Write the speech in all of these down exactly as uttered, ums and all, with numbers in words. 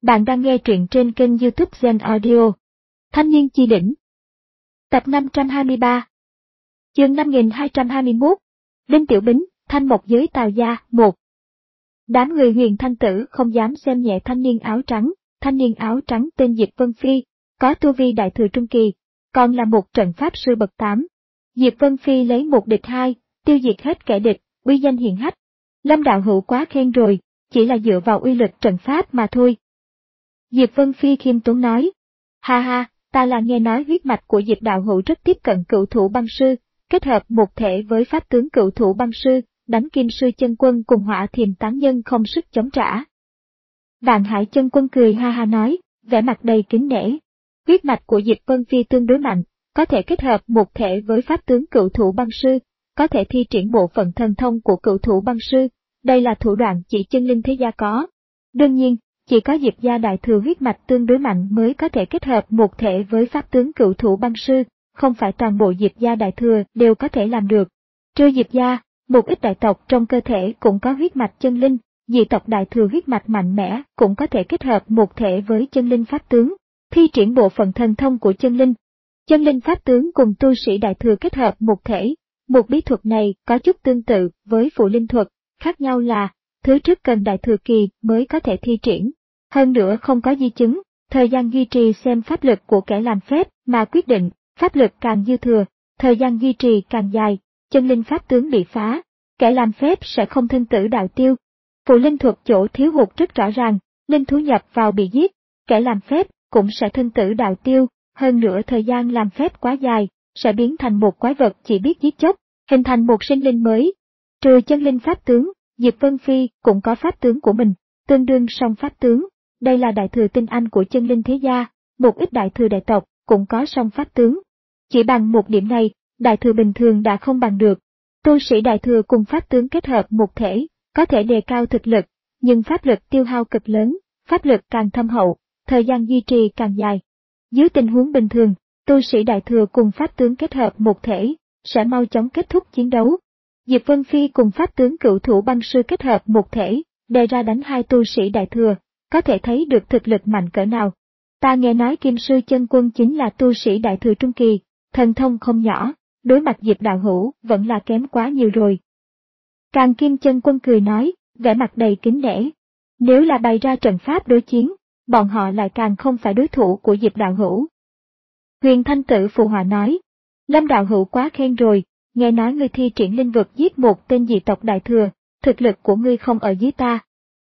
Bạn đang nghe truyện trên kênh YouTube Zen Audio. Thanh niên chi đỉnh. Tập năm trăm hai mươi ba. Chương năm nghìn hai trăm hai mươi mốt. Đinh Tiểu Bính, Thanh Mộc giới Tào gia, một. Đám người Huyền Thanh Tử không dám xem nhẹ thanh niên áo trắng. Thanh niên áo trắng tên Diệp Vân Phi, có tu vi đại thừa trung kỳ, còn là một trận pháp sư bậc tám. Diệp Vân Phi lấy một địch hai, tiêu diệt hết kẻ địch, uy danh hiển hách. Lâm đạo hữu quá khen rồi, chỉ là dựa vào uy lực trận pháp mà thôi. Diệp Vân Phi khiêm tốn nói, ha ha, ta là nghe nói huyết mạch của Diệp đạo hữu rất tiếp cận cựu thủ băng sư, kết hợp một thể với pháp tướng cựu thủ băng sư, đánh kim sư chân quân cùng hỏa thiềm tán nhân không sức chống trả. Vạn Hải chân quân cười ha ha nói, vẻ mặt đầy kính nể. Huyết mạch của Diệp Vân Phi tương đối mạnh, có thể kết hợp một thể với pháp tướng cựu thủ băng sư, có thể thi triển bộ phận thần thông của cựu thủ băng sư, đây là thủ đoạn chỉ chân linh thế gia có. Đương nhiên, chỉ có Diệp gia đại thừa huyết mạch tương đối mạnh mới có thể kết hợp một thể với pháp tướng cựu thủ băng sư, không phải toàn bộ Diệp gia đại thừa đều có thể làm được. Trừ Diệp gia, một ít đại tộc trong cơ thể cũng có huyết mạch chân linh, dị tộc đại thừa huyết mạch mạnh mẽ cũng có thể kết hợp một thể với chân linh pháp tướng, thi triển bộ phận thần thông của chân linh. Chân linh pháp tướng cùng tu sĩ đại thừa kết hợp một thể, một bí thuật này có chút tương tự với phụ linh thuật, khác nhau là thứ trước cần đại thừa kỳ mới có thể thi triển. Hơn nữa không có di chứng, thời gian duy trì xem pháp lực của kẻ làm phép mà quyết định, pháp lực càng dư thừa, thời gian duy trì càng dài, chân linh pháp tướng bị phá, kẻ làm phép sẽ không thân tử đạo tiêu. Phụ linh thuật chỗ thiếu hụt rất rõ ràng, linh thú nhập vào bị giết, kẻ làm phép cũng sẽ thân tử đạo tiêu, hơn nữa thời gian làm phép quá dài, sẽ biến thành một quái vật chỉ biết giết chóc, hình thành một sinh linh mới. Trừ chân linh pháp tướng, Diệp Vân Phi cũng có pháp tướng của mình, tương đương song pháp tướng. Đây là đại thừa tinh anh của chân linh thế gia, một ít đại thừa đại tộc cũng có song pháp tướng. Chỉ bằng một điểm này, đại thừa bình thường đã không bằng được. Tu sĩ đại thừa cùng pháp tướng kết hợp một thể, có thể đề cao thực lực, nhưng pháp lực tiêu hao cực lớn, pháp lực càng thâm hậu, thời gian duy trì càng dài. Dưới tình huống bình thường, tu sĩ đại thừa cùng pháp tướng kết hợp một thể, sẽ mau chóng kết thúc chiến đấu. Diệp Vân Phi cùng pháp tướng cựu thủ băng sư kết hợp một thể, đề ra đánh hai tu sĩ đại thừa, có thể thấy được thực lực mạnh cỡ nào. Ta nghe nói kim sư chân quân chính là tu sĩ đại thừa trung kỳ, thần thông không nhỏ, đối mặt Diệp đạo hữu vẫn là kém quá nhiều rồi. Càng Kim chân quân cười nói, vẻ mặt đầy kính nể. Nếu là bày ra trận pháp đối chiến, bọn họ lại càng không phải đối thủ của Diệp đạo hữu. Huyền Thanh Tử phụ họa nói, Lâm đạo hữu quá khen rồi, nghe nói ngươi thi triển linh vực giết một tên dị tộc đại thừa, thực lực của ngươi không ở dưới ta.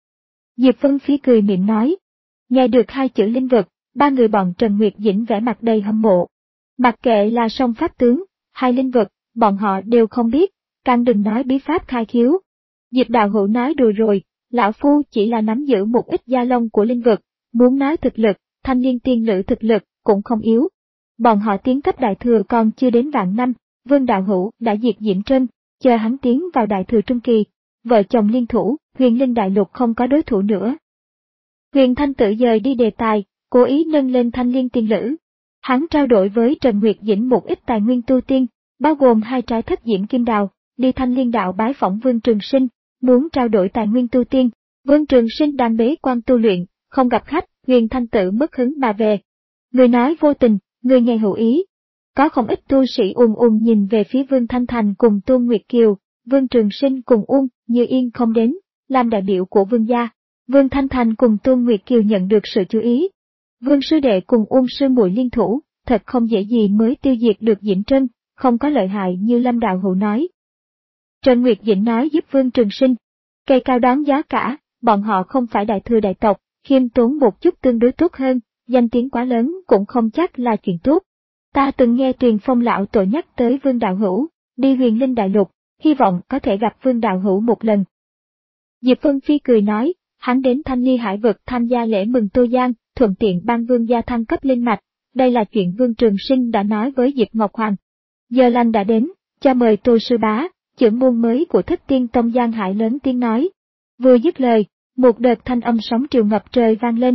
Diệp Vân Phi cười miệng nói, nghe được hai chữ linh vực, ba người bọn Trần Nguyệt Dĩnh vẻ mặt đầy hâm mộ. Mặc kệ là song pháp tướng, hai linh vực, bọn họ đều không biết, càng đừng nói bí pháp khai khiếu. Diệp đạo hữu nói đùa rồi, lão phu chỉ là nắm giữ một ít gia lông của linh vực, muốn nói thực lực, thanh niên tiên nữ thực lực cũng không yếu. Bọn họ tiến cấp đại thừa còn chưa đến vạn năm, Vương đạo hữu đã diệt Diễm Trân, chờ hắn tiến vào đại thừa trung kỳ, vợ chồng liên thủ, huyền linh đại lục không có đối thủ nữa. Huyền Thanh Tử dời đi đề tài, cố ý nâng lên thanh liên tiên nữ. Hắn trao đổi với Trần Nguyệt Dĩnh một ít tài nguyên tu tiên, bao gồm hai trái thất diễm kim đào, đi thanh liên đạo bái phỏng Vương Trường Sinh, muốn trao đổi tài nguyên tu tiên. Vương Trường Sinh đang bế quan tu luyện, không gặp khách, Huyền Thanh Tử mất hứng mà về. Người nói vô tình, người nghe hữu ý. Có không ít tu sĩ ùn ùn nhìn về phía Vương Thanh Thành cùng Tôn Nguyệt Kiều, Vương Trường Sinh cùng Uông Như Yên không đến, làm đại biểu của Vương gia. Vương Thanh Thành cùng Tôn Nguyệt Kiều nhận được sự chú ý. Vương sư đệ cùng Uông sư muội liên thủ, thật không dễ gì mới tiêu diệt được Diễm Trân, không có lợi hại như Lâm đạo hữu nói. Trần Nguyệt Dĩnh nói giúp Vương Trường Sinh, cây cao đón giá cả, bọn họ không phải đại thừa đại tộc, khiêm tốn một chút tương đối tốt hơn, danh tiếng quá lớn cũng không chắc là chuyện tốt. Ta từng nghe Truyền Phong lão tổ nhắc tới Vương đạo hữu, đi huyền linh đại lục, hy vọng có thể gặp Vương đạo hữu một lần. Diệp Vân Phi cười nói, hắn đến Thanh Ly Hải vực tham gia lễ mừng Tô Giang, thuận tiện ban Vương gia thăng cấp linh mạch, đây là chuyện Vương Trường Sinh đã nói với Diệp Ngọc Hoàng. Giờ lành đã đến, cho mời Tô sư bá, trưởng môn mới của Thất Tiên Tông Giang Hải lớn tiếng nói. Vừa dứt lời, một đợt thanh âm sóng triều ngập trời vang lên.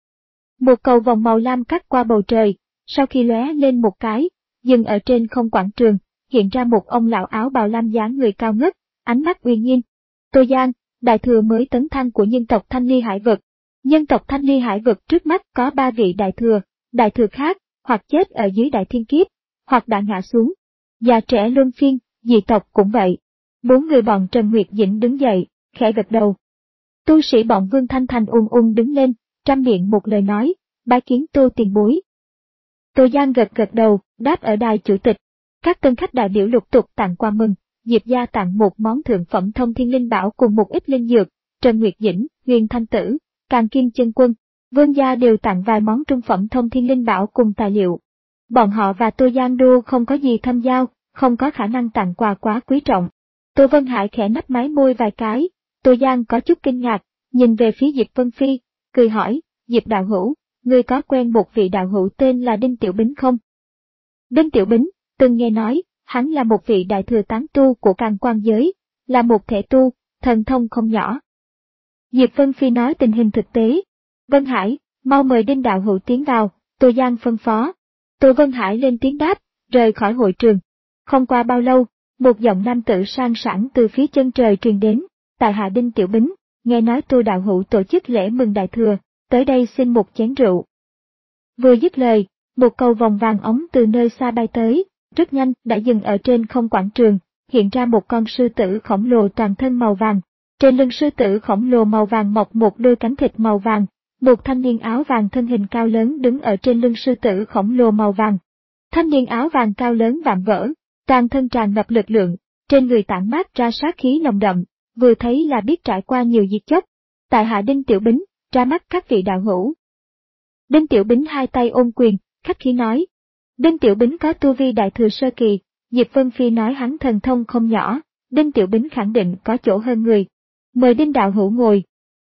Một cầu vòng màu lam cắt qua bầu trời, sau khi lóe lên một cái, dừng ở trên không quảng trường, hiện ra một ông lão áo bào lam dáng người cao ngất, ánh mắt uy nghiêm. Tô Giang, đại thừa mới tấn thăng của nhân tộc Thanh Ly Hải vực. Nhân tộc Thanh Ly Hải vực trước mắt có ba vị đại thừa, đại thừa khác, hoặc chết ở dưới đại thiên kiếp, hoặc đã ngã xuống. Già trẻ luân phiên, dị tộc cũng vậy. Bốn người bọn Trần Nguyệt Dĩnh đứng dậy, khẽ gật đầu. Tu sĩ bọn Vương Thanh Thành ung ung đứng lên, trăm miệng một lời nói, bái kiến Tô tiền bối. Tô Giang gật gật đầu, đáp ở đài chủ tịch. Các tân khách đại biểu lục tục tặng quà mừng, Diệp gia tặng một món thượng phẩm thông thiên linh bảo cùng một ít linh dược, Trần Nguyệt Dĩnh, Huyền Thanh Tử, Càn Kim Chân Quân, Vương gia đều tặng vài món trung phẩm thông thiên linh bảo cùng tài liệu. Bọn họ và Tô Giang Đô không có gì thâm giao, không có khả năng tặng quà quá quý trọng. Tô Vân Hải khẽ nắp mái môi vài cái, Tô Giang có chút kinh ngạc, nhìn về phía Diệp Vân Phi, cười hỏi, Diệp đạo hữu, ngươi có quen một vị đạo hữu tên là Đinh Tiểu Bính không? Đinh Tiểu Bính, từng nghe nói, hắn là một vị đại thừa tán tu của Càn Quan giới, là một thể tu, thần thông không nhỏ. Diệp Vân Phi nói tình hình thực tế. Vân Hải, mau mời Đinh đạo hữu tiến vào, Tô Giang phân phó. Tô Vân Hải lên tiếng đáp, rời khỏi hội trường. Không qua bao lâu, một giọng nam tử sang sảng từ phía chân trời truyền đến, tại hạ Đinh Tiểu Bính, nghe nói Tô đạo hữu tổ chức lễ mừng đại thừa, tới đây xin một chén rượu. Vừa dứt lời, một cầu vòng vàng ống từ nơi xa bay tới, rất nhanh đã dừng ở trên không quảng trường, hiện ra một con sư tử khổng lồ toàn thân màu vàng. Trên lưng sư tử khổng lồ màu vàng mọc một đôi cánh thịt màu vàng, một thanh niên áo vàng thân hình cao lớn đứng ở trên lưng sư tử khổng lồ màu vàng. Thanh niên áo vàng cao lớn vạm vỡ, toàn thân tràn ngập lực lượng, trên người tản mát ra sát khí nồng đậm, vừa thấy là biết trải qua nhiều diệt chóc. Tại hạ Đinh Tiểu Bính, ra mắt các vị đạo hữu. Đinh Tiểu Bính hai tay ôm quyền, khách khí nói. Đinh Tiểu Bính có tu vi đại thừa sơ kỳ, Diệp Vân Phi nói hắn thần thông không nhỏ, Đinh Tiểu Bính khẳng định có chỗ hơn người. Mời Đinh đạo hữu ngồi.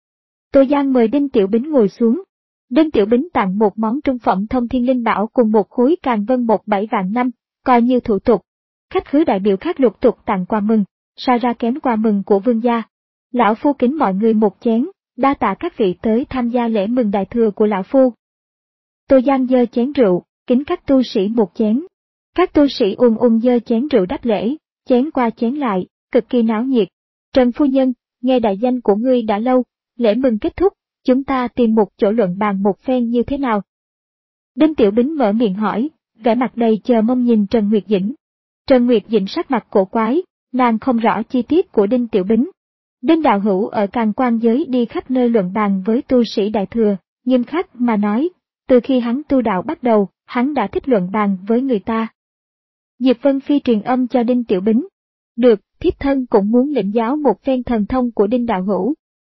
Tô Giang mời Đinh Tiểu Bính ngồi xuống. Đinh Tiểu Bính tặng một món trung phẩm thông thiên linh bảo cùng một khối càn vân một bảy vạn năm, coi như thủ tục. Khách khứa đại biểu khác lục tục tặng quà mừng, so ra kém quà mừng của vương gia. Lão phu kính mọi người một chén, đa tạ các vị tới tham gia lễ mừng đại thừa của lão phu. Tô Giang giơ chén rượu, kính các tu sĩ một chén. Các tu sĩ ung ung giơ chén rượu đáp lễ, chén qua chén lại, cực kỳ náo nhiệt. Trần phu nhân, nghe đại danh của ngươi đã lâu, lễ mừng kết thúc, chúng ta tìm một chỗ luận bàn một phen như thế nào? Đinh Tiểu Bính mở miệng hỏi, vẻ mặt đầy chờ mong nhìn Trần Nguyệt Dĩnh. Trần Nguyệt Dĩnh sắc mặt cổ quái, nàng không rõ chi tiết của Đinh Tiểu Bính. Đinh đạo hữu ở Càn Quan giới đi khắp nơi luận bàn với tu sĩ đại thừa, nghiêm khắc mà nói, từ khi hắn tu đạo bắt đầu, hắn đã thích luận bàn với người ta. Diệp Vân Phi truyền âm cho Đinh Tiểu Bính. Được, thiếp thân cũng muốn lĩnh giáo một phen thần thông của Đinh đạo hữu.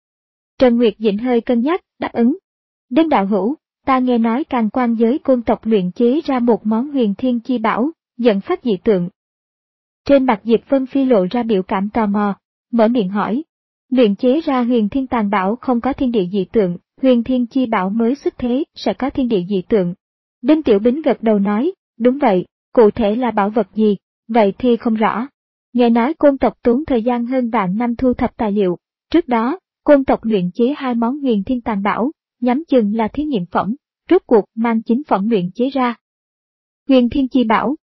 Trần Nguyệt Dĩnh hơi cân nhắc, đáp ứng. Đinh đạo hữu, ta nghe nói Càn Quan giới côn tộc luyện chế ra một món huyền thiên chi bảo, dẫn phát dị tượng. Trên mặt Diệp Vân Phi lộ ra biểu cảm tò mò, mở miệng hỏi. Luyện chế ra huyền thiên tàn bảo không có thiên địa dị tượng, huyền thiên chi bảo mới xuất thế sẽ có thiên địa dị tượng. Đinh Tiểu Bính gật đầu nói, đúng vậy, cụ thể là bảo vật gì, vậy thì không rõ. Nghe nói côn tộc tốn thời gian hơn vạn năm thu thập tài liệu, trước đó, côn tộc luyện chế hai món huyền thiên tàn bảo, nhắm chừng là thí nghiệm phẩm, rốt cuộc mang chính phẩm luyện chế ra. Huyền thiên chi bảo.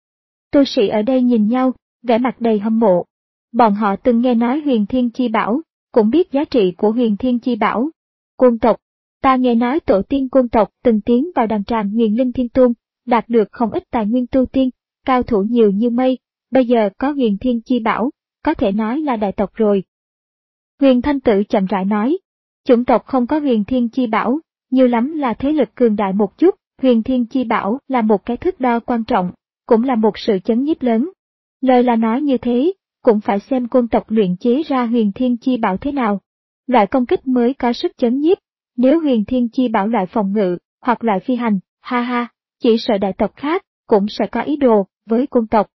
Tu sĩ ở đây nhìn nhau, vẻ mặt đầy hâm mộ. Bọn họ từng nghe nói huyền thiên chi bảo, cũng biết giá trị của huyền thiên chi bảo. Côn tộc, ta nghe nói tổ tiên côn tộc từng tiến vào đàn tràng Huyền Linh Thiên Tôn, đạt được không ít tài nguyên tu tiên, cao thủ nhiều như mây, bây giờ có huyền thiên chi bảo, có thể nói là đại tộc rồi. Huyền Thanh Tử chậm rãi nói, chủng tộc không có huyền thiên chi bảo, nhiều lắm là thế lực cường đại một chút, huyền thiên chi bảo là một cái thước đo quan trọng, cũng là một sự chấn nhiếp lớn. Lời là nói như thế, cũng phải xem côn tộc luyện chế ra huyền thiên chi bảo thế nào. Loại công kích mới có sức chấn nhiếp, nếu huyền thiên chi bảo loại phòng ngự, hoặc loại phi hành, ha ha, chỉ sợ đại tộc khác, cũng sẽ có ý đồ với côn tộc.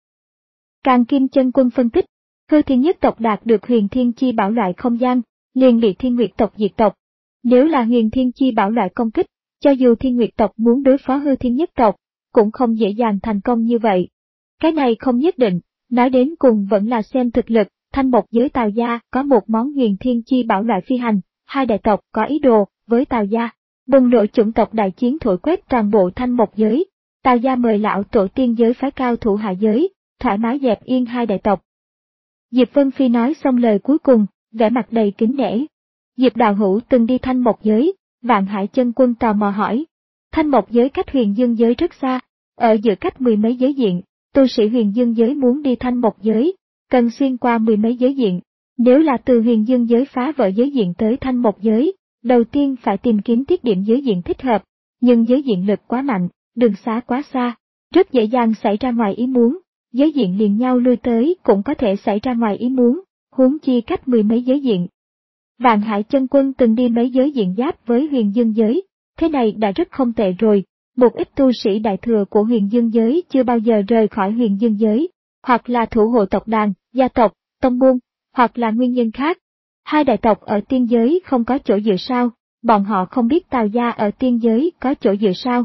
Càn Kim Chân Quân phân tích, hư thiên nhất tộc đạt được huyền thiên chi bảo loại không gian, liền bị thiên nguyệt tộc diệt tộc. Nếu là huyền thiên chi bảo loại công kích, cho dù thiên nguyệt tộc muốn đối phó hư thiên nhất tộc, cũng không dễ dàng thành công như vậy. Cái này không nhất định, nói đến cùng vẫn là xem thực lực. Thanh Mộc giới Tào gia có một món huyền thiên chi bảo loại phi hành, hai đại tộc có ý đồ với Tào gia, bùng nổ chủng tộc đại chiến thổi quét toàn bộ Thanh Mộc giới. Tào gia mời lão tổ tiên giới phái cao thủ hạ giới, thoải mái dẹp yên hai đại tộc. Diệp Vân Phi nói xong lời cuối cùng, vẻ mặt đầy kính nể. Diệp đạo hữu từng đi Thanh Mộc giới, Vạn Hải Chân Quân tò mò hỏi. Thanh Mộc giới cách Huyền Dương giới rất xa, ở giữa cách mười mấy giới diện, tu sĩ Huyền Dương giới muốn đi Thanh Mộc giới, cần xuyên qua mười mấy giới diện. Nếu là từ Huyền Dương giới phá vỡ giới diện tới Thanh Mộc giới, đầu tiên phải tìm kiếm tiết điểm giới diện thích hợp, nhưng giới diện lực quá mạnh, đường xá quá xa, rất dễ dàng xảy ra ngoài ý muốn, giới diện liền nhau lui tới cũng có thể xảy ra ngoài ý muốn, huống chi cách mười mấy giới diện. Vạn Hải Chân Quân từng đi mấy giới diện giáp với Huyền Dương giới, thế này đã rất không tệ rồi, một ít tu sĩ đại thừa của Huyền Dương giới chưa bao giờ rời khỏi Huyền Dương giới, hoặc là thủ hộ tộc đàn, gia tộc, tông môn, hoặc là nguyên nhân khác. Hai đại tộc ở tiên giới không có chỗ dựa sao, bọn họ không biết Tào gia ở tiên giới có chỗ dựa sao.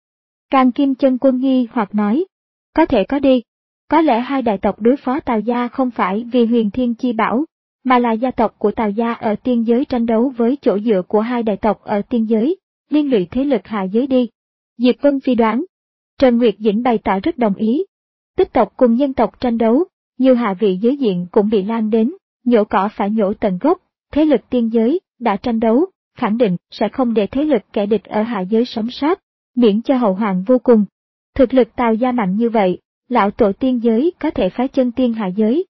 Càng Kim Chân Quân nghi hoặc nói, có thể có đi, có lẽ hai đại tộc đối phó Tào gia không phải vì Huyền Thiên Chi Bảo, mà là gia tộc của Tào gia ở tiên giới tranh đấu với chỗ dựa của hai đại tộc ở tiên giới, liên lụy thế lực hạ giới đi. Diệp Vân Phi đoán, Trần Nguyệt Dĩnh bày tỏ rất đồng ý. Tích tộc cùng nhân tộc tranh đấu, nhiều hạ vị giới diện cũng bị lan đến, nhổ cỏ phải nhổ tận gốc, thế lực tiên giới đã tranh đấu, khẳng định sẽ không để thế lực kẻ địch ở hạ giới sống sót, miễn cho hậu hoạn vô cùng. Thực lực Tào gia mạnh như vậy, lão tổ tiên giới có thể phái chân tiên hạ giới.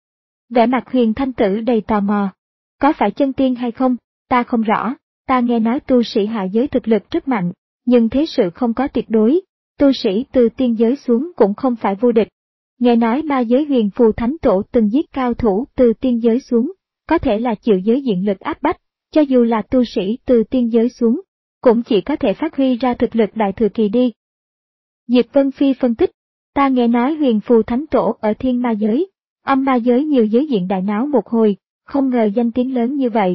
Vẻ mặt Huyền Thanh Tử đầy tò mò. Có phải chân tiên hay không, ta không rõ, ta nghe nói tu sĩ hạ giới thực lực rất mạnh, nhưng thế sự không có tuyệt đối, tu sĩ từ tiên giới xuống cũng không phải vô địch. Nghe nói ma giới Huyền Phù Thánh Tổ từng giết cao thủ từ tiên giới xuống, có thể là chịu giới diện lực áp bách, cho dù là tu sĩ từ tiên giới xuống, cũng chỉ có thể phát huy ra thực lực đại thừa kỳ đi. Diệp Vân Phi phân tích, ta nghe nói Huyền Phù Thánh Tổ ở thiên ma giới, âm ma giới nhiều giới diện đại náo một hồi, không ngờ danh tiếng lớn như vậy.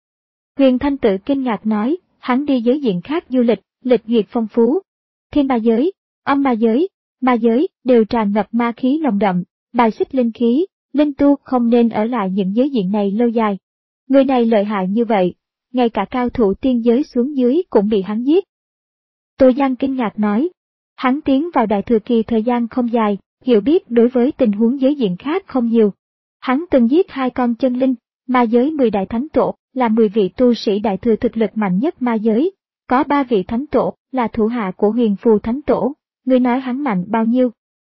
Huyền Thanh Tử kinh ngạc nói, hắn đi giới diện khác du lịch, lịch duyệt phong phú. Thiên ma giới, âm ma giới, ma giới đều tràn ngập ma khí nồng đậm, bài xích linh khí, linh tu không nên ở lại những giới diện này lâu dài. Người này lợi hại như vậy, ngay cả cao thủ tiên giới xuống dưới cũng bị hắn giết. Tô Giang kinh ngạc nói, hắn tiến vào đại thừa kỳ thời gian không dài, hiểu biết đối với tình huống giới diện khác không nhiều. Hắn từng giết hai con chân linh, ma giới mười đại thánh tổ, là mười vị tu sĩ đại thừa thực lực mạnh nhất ma giới, có ba vị thánh tổ, là thủ hạ của Huyền Phù Thánh Tổ, ngươi nói hắn mạnh bao nhiêu.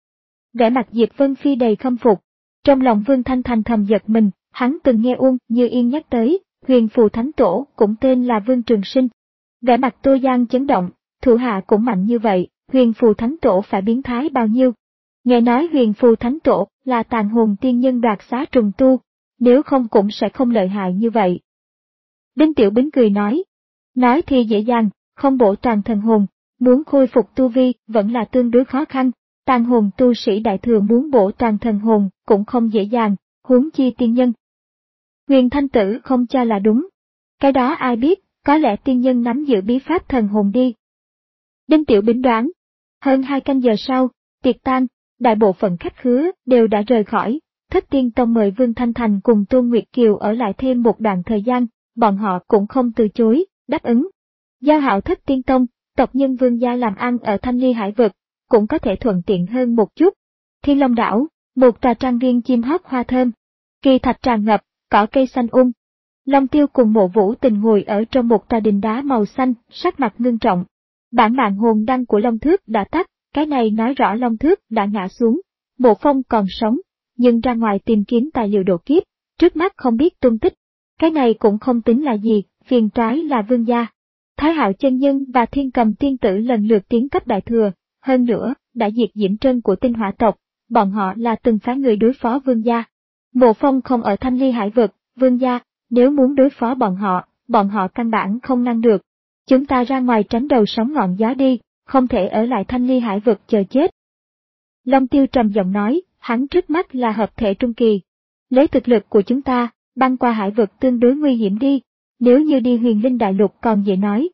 Vẻ mặt Diệp Vân Phi đầy khâm phục, trong lòng Vương Thanh Thành thầm giật mình, hắn từng nghe Uông Như Yên nhắc tới, Huyền Phù Thánh Tổ cũng tên là Vương Trường Sinh. Vẻ mặt Tô Giang chấn động, thủ hạ cũng mạnh như vậy, Huyền Phù Thánh Tổ phải biến thái bao nhiêu. Nghe nói Huyền Phù Thánh Tổ là tàn hồn tiên nhân đoạt xá trùng tu, nếu không cũng sẽ không lợi hại như vậy. Đinh Tiểu Bính cười nói, nói thì dễ dàng, không bổ toàn thần hồn, muốn khôi phục tu vi vẫn là tương đối khó khăn, tàn hồn tu sĩ đại thừa muốn bổ toàn thần hồn cũng không dễ dàng, huống chi tiên nhân. Huyền Thanh Tử không cho là đúng. Cái đó ai biết, có lẽ tiên nhân nắm giữ bí pháp thần hồn đi. Đinh Tiểu Bính đoán. Hơn hai canh giờ sau, tiệc tan, đại bộ phận khách khứa đều đã rời khỏi, Thất Tiên Tông mời Vương Thanh Thành cùng Tôn Nguyệt Kiều ở lại thêm một đoạn thời gian, bọn họ cũng không từ chối, đáp ứng. Giao hảo Thất Tiên Tông, tộc nhân Vương gia làm ăn ở Thanh Ly Hải Vực, cũng có thể thuận tiện hơn một chút. Thiên Long Đảo, một trà trang viên chim hót hoa thơm, kỳ thạch tràn ngập, cỏ cây xanh um. Long Tiêu cùng Mộ Vũ Tình ngồi ở trong một tòa đình đá màu xanh, sắc mặt ngưng trọng. Bản mạng hồn đăng của Long Thước đã tắt, cái này nói rõ Long Thước đã ngã xuống. Mộ Phong còn sống, nhưng ra ngoài tìm kiếm tài liệu độ kiếp, trước mắt không biết tung tích. Cái này cũng không tính là gì, phiền toái là Vương gia. Thái Hạo chân nhân và Thiên Cầm tiên tử lần lượt tiến cấp đại thừa, hơn nữa, đã diệt Diễm Trân của Tinh Hỏa tộc, bọn họ là từng phái người đối phó Vương gia. Mộ Phong không ở Thanh Ly Hải Vực, Vương gia, nếu muốn đối phó bọn họ, bọn họ căn bản không ngăn được. Chúng ta ra ngoài tránh đầu sóng ngọn gió đi, không thể ở lại Thanh Ly Hải Vực chờ chết. Long Tiêu trầm giọng nói, hắn trước mắt là hợp thể trung kỳ. Lấy thực lực của chúng ta, băng qua hải vực tương đối nguy hiểm đi, nếu như đi Huyền Linh Đại Lục còn dễ nói.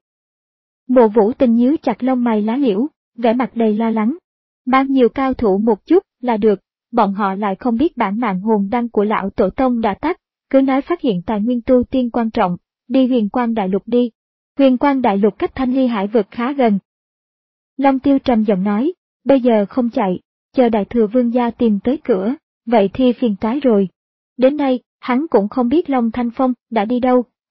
Mộ Vũ Tình nhíu chặt lông mày lá liễu, vẻ mặt đầy lo lắng. Mang nhiều cao thủ một chút là được, bọn họ lại không biết bản mạng hồn đăng của lão tổ tông đã tắt, cứ nói phát hiện tài nguyên tu tiên quan trọng, đi Huyền Quang Đại Lục đi. Huyền Quang Đại Lục cách Thanh Ly Hải Vực khá gần. Long Tiêu trầm giọng nói, bây giờ không chạy, chờ Đại Thừa Vương gia tìm tới cửa, vậy thì phiền toái rồi. Đến nay, hắn cũng không biết Long Thanh Phong đã đi đâu,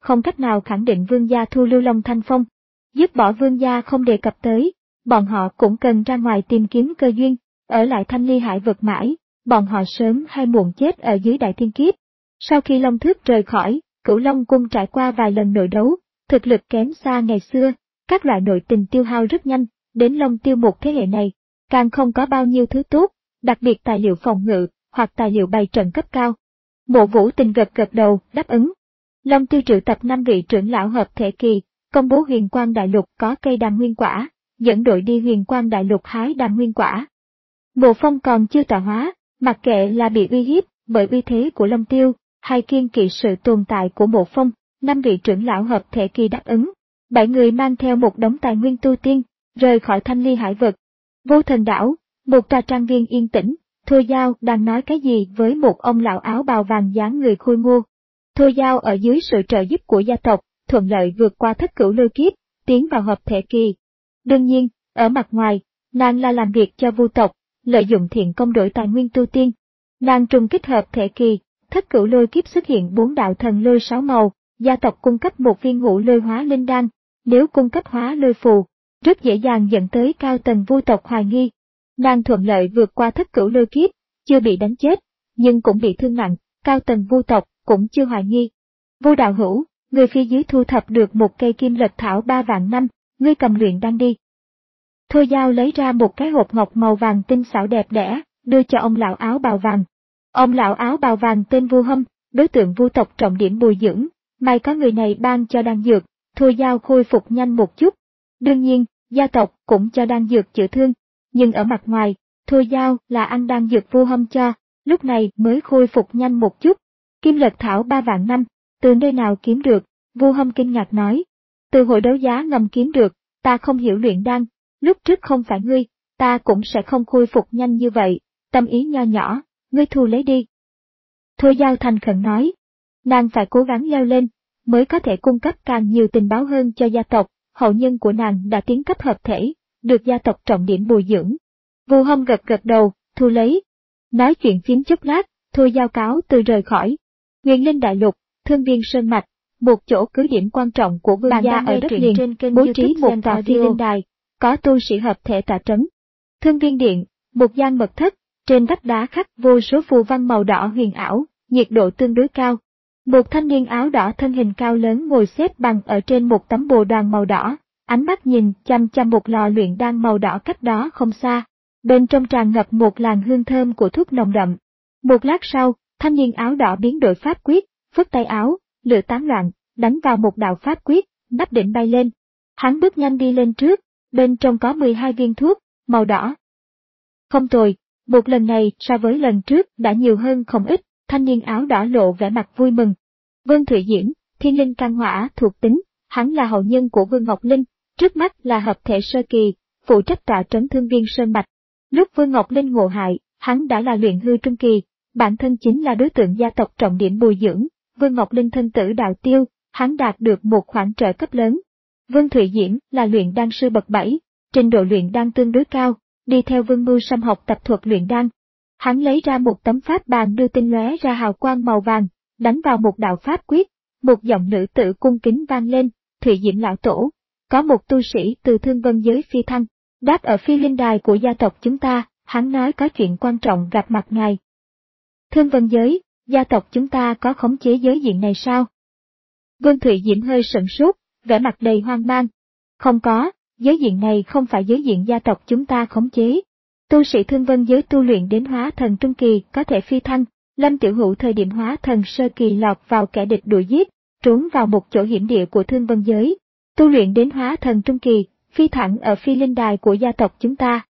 không cách nào khẳng định Vương gia thu lưu Long Thanh Phong. Dứt bỏ Vương gia không đề cập tới, bọn họ cũng cần ra ngoài tìm kiếm cơ duyên, ở lại Thanh Ly Hải vực mãi, bọn họ sớm hay muộn chết ở dưới Đại Thiên Kiếp. Sau khi Long Thước rời khỏi, Cửu Long Cung trải qua vài lần nội đấu, thực lực kém xa ngày xưa, các loại nội tình tiêu hao rất nhanh, đến Long Tiêu một thế hệ này, càng không có bao nhiêu thứ tốt, đặc biệt tài liệu phòng ngự, hoặc tài liệu bày trận cấp cao. Mộ Vũ Tình gật gật đầu, đáp ứng. Long Tiêu triệu tập năm vị trưởng lão hợp thể kỳ, công bố Huyền Quang Đại Lục có cây đàn nguyên quả, dẫn đội đi Huyền Quang Đại Lục hái đàn nguyên quả. Mộ Phong còn chưa tọa hóa, mặc kệ là bị uy hiếp bởi uy thế của Long Tiêu, hay kiên kỵ sự tồn tại của Mộ Phong, năm vị trưởng lão hợp thể kỳ đáp ứng. Bảy người mang theo một đống tài nguyên tu tiên, rời khỏi Thanh Ly Hải vực. Vô Thần Đảo, một tòa trang viên yên tĩnh, Thôi Giao đang nói cái gì với một ông lão áo bào vàng dáng người khôi ngô. Thôi Giao ở dưới sự trợ giúp của gia tộc, thuận lợi vượt qua thất cửu lôi kiếp, tiến vào hợp thể kỳ. Đương nhiên, ở mặt ngoài, nàng là làm việc cho Vu tộc, lợi dụng thiện công đổi tài nguyên tu tiên. Nàng trùng kích hợp thể kỳ, thất cửu lôi kiếp xuất hiện bốn đạo thần lôi sáu màu, gia tộc cung cấp một viên ngũ lôi hóa linh đan, nếu cung cấp hóa lôi phù, rất dễ dàng dẫn tới cao tầng Vu tộc hoài nghi. Nàng thuận lợi vượt qua thất cửu lôi kiếp, chưa bị đánh chết, nhưng cũng bị thương nặng, cao tầng Vu tộc cũng chưa hoài nghi. Vu đạo hữu, người phía dưới thu thập được một cây kim lật thảo ba vạn năm, ngươi cầm luyện đan đi. Thôi Giao lấy ra một cái hộp ngọc màu vàng tinh xảo đẹp đẽ, đưa cho ông lão áo bào vàng. Ông lão áo bào vàng tên Vu Hâm, đối tượng Vu tộc trọng điểm bồi dưỡng, may có người này ban cho đan dược, Thôi Giao khôi phục nhanh một chút. Đương nhiên, gia tộc cũng cho đan dược chữa thương, nhưng ở mặt ngoài, Thôi Giao là ăn đan dược Vu Hâm cho, lúc này mới khôi phục nhanh một chút. Kim lật thảo ba vạn năm, từ nơi nào kiếm được? Vu Hâm kinh ngạc nói. Từ hội đấu giá ngầm kiếm được, ta không hiểu luyện đan, lúc trước không phải ngươi, ta cũng sẽ không khôi phục nhanh như vậy, tâm ý nho nhỏ, ngươi thu lấy đi. Thôi Giao thành khẩn nói, nàng phải cố gắng leo lên, mới có thể cung cấp càng nhiều tình báo hơn cho gia tộc, hậu nhân của nàng đã tiến cấp hợp thể, được gia tộc trọng điểm bồi dưỡng. Vu Hâm gật gật đầu, thu lấy. Nói chuyện phím chốc lát, Thôi Giao cáo từ rời khỏi. Nguyên Linh Đại Lục, Thương Viên Sơn Mạch, một chỗ cứ điểm quan trọng của vương gia ở đất liền, trên kênh bố trí một tòa phi linh đài, có tu sĩ hợp thể tọa trấn. Thương Viên Điện, một gian mật thất, trên vách đá khắc vô số phù văn màu đỏ huyền ảo, nhiệt độ tương đối cao. Một thanh niên áo đỏ thân hình cao lớn ngồi xếp bằng ở trên một tấm bồ đoàn màu đỏ, ánh mắt nhìn chăm chăm một lò luyện đan màu đỏ cách đó không xa. Bên trong tràn ngập một làn hương thơm của thuốc nồng đậm. Một lát sau, thanh niên áo đỏ biến đổi pháp quyết, phất tay áo, lửa tán loạn, đánh vào một đạo pháp quyết, nắp đỉnh bay lên. Hắn bước nhanh đi lên trước, bên trong có mười hai viên thuốc, màu đỏ. Không tồi, một lần này so với lần trước đã nhiều hơn không ít, thanh niên áo đỏ lộ vẻ mặt vui mừng. Vương Thụy Diễm, thiên linh can hỏa thuộc tính, hắn là hậu nhân của Vương Ngọc Linh, trước mắt là hợp thể sơ kỳ, phụ trách tọa trấn Thương Viên Sơn Mạch. Lúc Vương Ngọc Linh ngộ hại, hắn đã là luyện hư trung kỳ, bản thân chính là đối tượng gia tộc trọng điểm bồi dưỡng. Vương Ngọc Linh thân tử đạo tiêu, hắn đạt được một khoản trợ cấp lớn. Vương Thụy Diễm là luyện đan sư bậc bảy, trình độ luyện đan tương đối cao, đi theo Vương Mưu Sâm học tập thuật luyện đan. Hắn lấy ra một tấm pháp bàn đưa tinh lóe ra hào quang màu vàng, đánh vào một đạo pháp quyết, một giọng nữ tử cung kính vang lên, Thụy Diễm lão tổ, có một tu sĩ từ Thương Vân giới phi thăng, đáp ở phi linh đài của gia tộc chúng ta, hắn nói có chuyện quan trọng gặp mặt ngài. Thương Vân giới, gia tộc chúng ta có khống chế giới diện này sao? Vương Thụy Diễm hơi sửng sốt, vẻ mặt đầy hoang mang. Không có, giới diện này không phải giới diện gia tộc chúng ta khống chế. Tu sĩ Thương Vân giới tu luyện đến hóa thần trung kỳ có thể phi thăng, Lâm Tiểu Hữu thời điểm hóa thần sơ kỳ lọt vào kẻ địch đuổi giết, trốn vào một chỗ hiểm địa của Thương Vân giới, tu luyện đến hóa thần trung kỳ, phi thẳng ở phi linh đài của gia tộc chúng ta.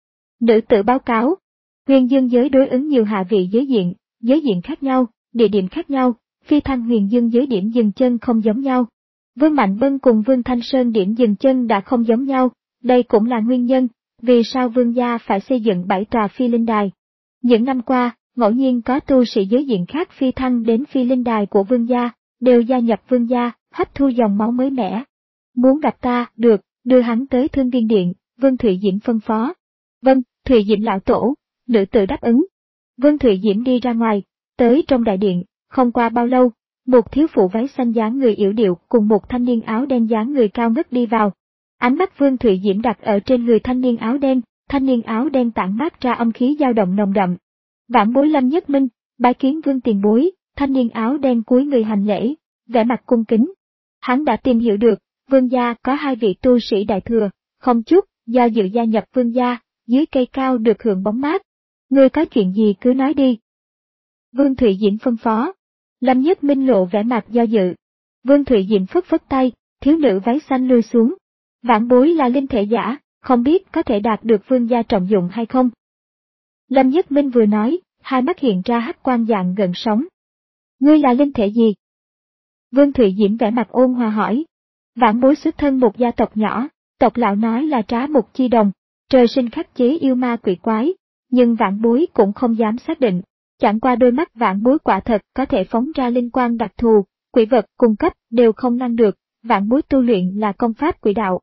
Nữ tử báo cáo, Huyền Dương giới đối ứng nhiều hạ vị giới diện, giới diện khác nhau, địa điểm khác nhau, phi thăng Huyền Dương giới điểm dừng chân không giống nhau. Vương Mạnh Bân cùng Vương Thanh Sơn điểm dừng chân đã không giống nhau, đây cũng là nguyên nhân vì sao Vương gia phải xây dựng bảy tòa phi linh đài. Những năm qua, ngẫu nhiên có tu sĩ giới diện khác phi thăng đến phi linh đài của Vương gia, đều gia nhập Vương gia, hấp thu dòng máu mới mẻ. Muốn gặp ta, được, đưa hắn tới Thương Viên Điện, Vương Thụy Diễm phân phó. Vâng, Thụy Diễm lão tổ, nữ tử đáp ứng. Vương Thụy Diễm đi ra ngoài, tới trong đại điện, không qua bao lâu, một thiếu phụ váy xanh dáng người yểu điệu cùng một thanh niên áo đen dáng người cao ngất đi vào. Ánh mắt Vương Thụy Diễm đặt ở trên người thanh niên áo đen, thanh niên áo đen tản mát ra âm khí dao động nồng đậm. Vãn bối Lâm Nhất Minh, bái kiến Vương tiền bối, thanh niên áo đen cúi người hành lễ, vẻ mặt cung kính. Hắn đã tìm hiểu được, Vương gia có hai vị tu sĩ đại thừa, không chút do dự gia nhập Vương gia, dưới cây cao được hưởng bóng mát. Ngươi có chuyện gì cứ nói đi. Vương Thụy Diễm phân phó. Lâm Nhất Minh lộ vẻ mặt do dự. Vương Thụy Diễm phất phất tay, thiếu nữ váy xanh lui xuống. Vãn bối là linh thể giả, không biết có thể đạt được Vương gia trọng dụng hay không. Lâm Nhất Minh vừa nói, hai mắt hiện ra hắc quang dạng gần sóng. Ngươi là linh thể gì? Vương Thụy Diễm vẻ mặt ôn hòa hỏi. Vãn bối xuất thân một gia tộc nhỏ, tộc lão nói là Trá Mục Chi Đồng, trời sinh khắc chế yêu ma quỷ quái, nhưng vãn bối cũng không dám xác định. Chẳng qua đôi mắt vãn bối quả thật có thể phóng ra linh quang đặc thù, quỷ vật cung cấp đều không ngăn được, vãn bối tu luyện là công pháp quỷ đạo.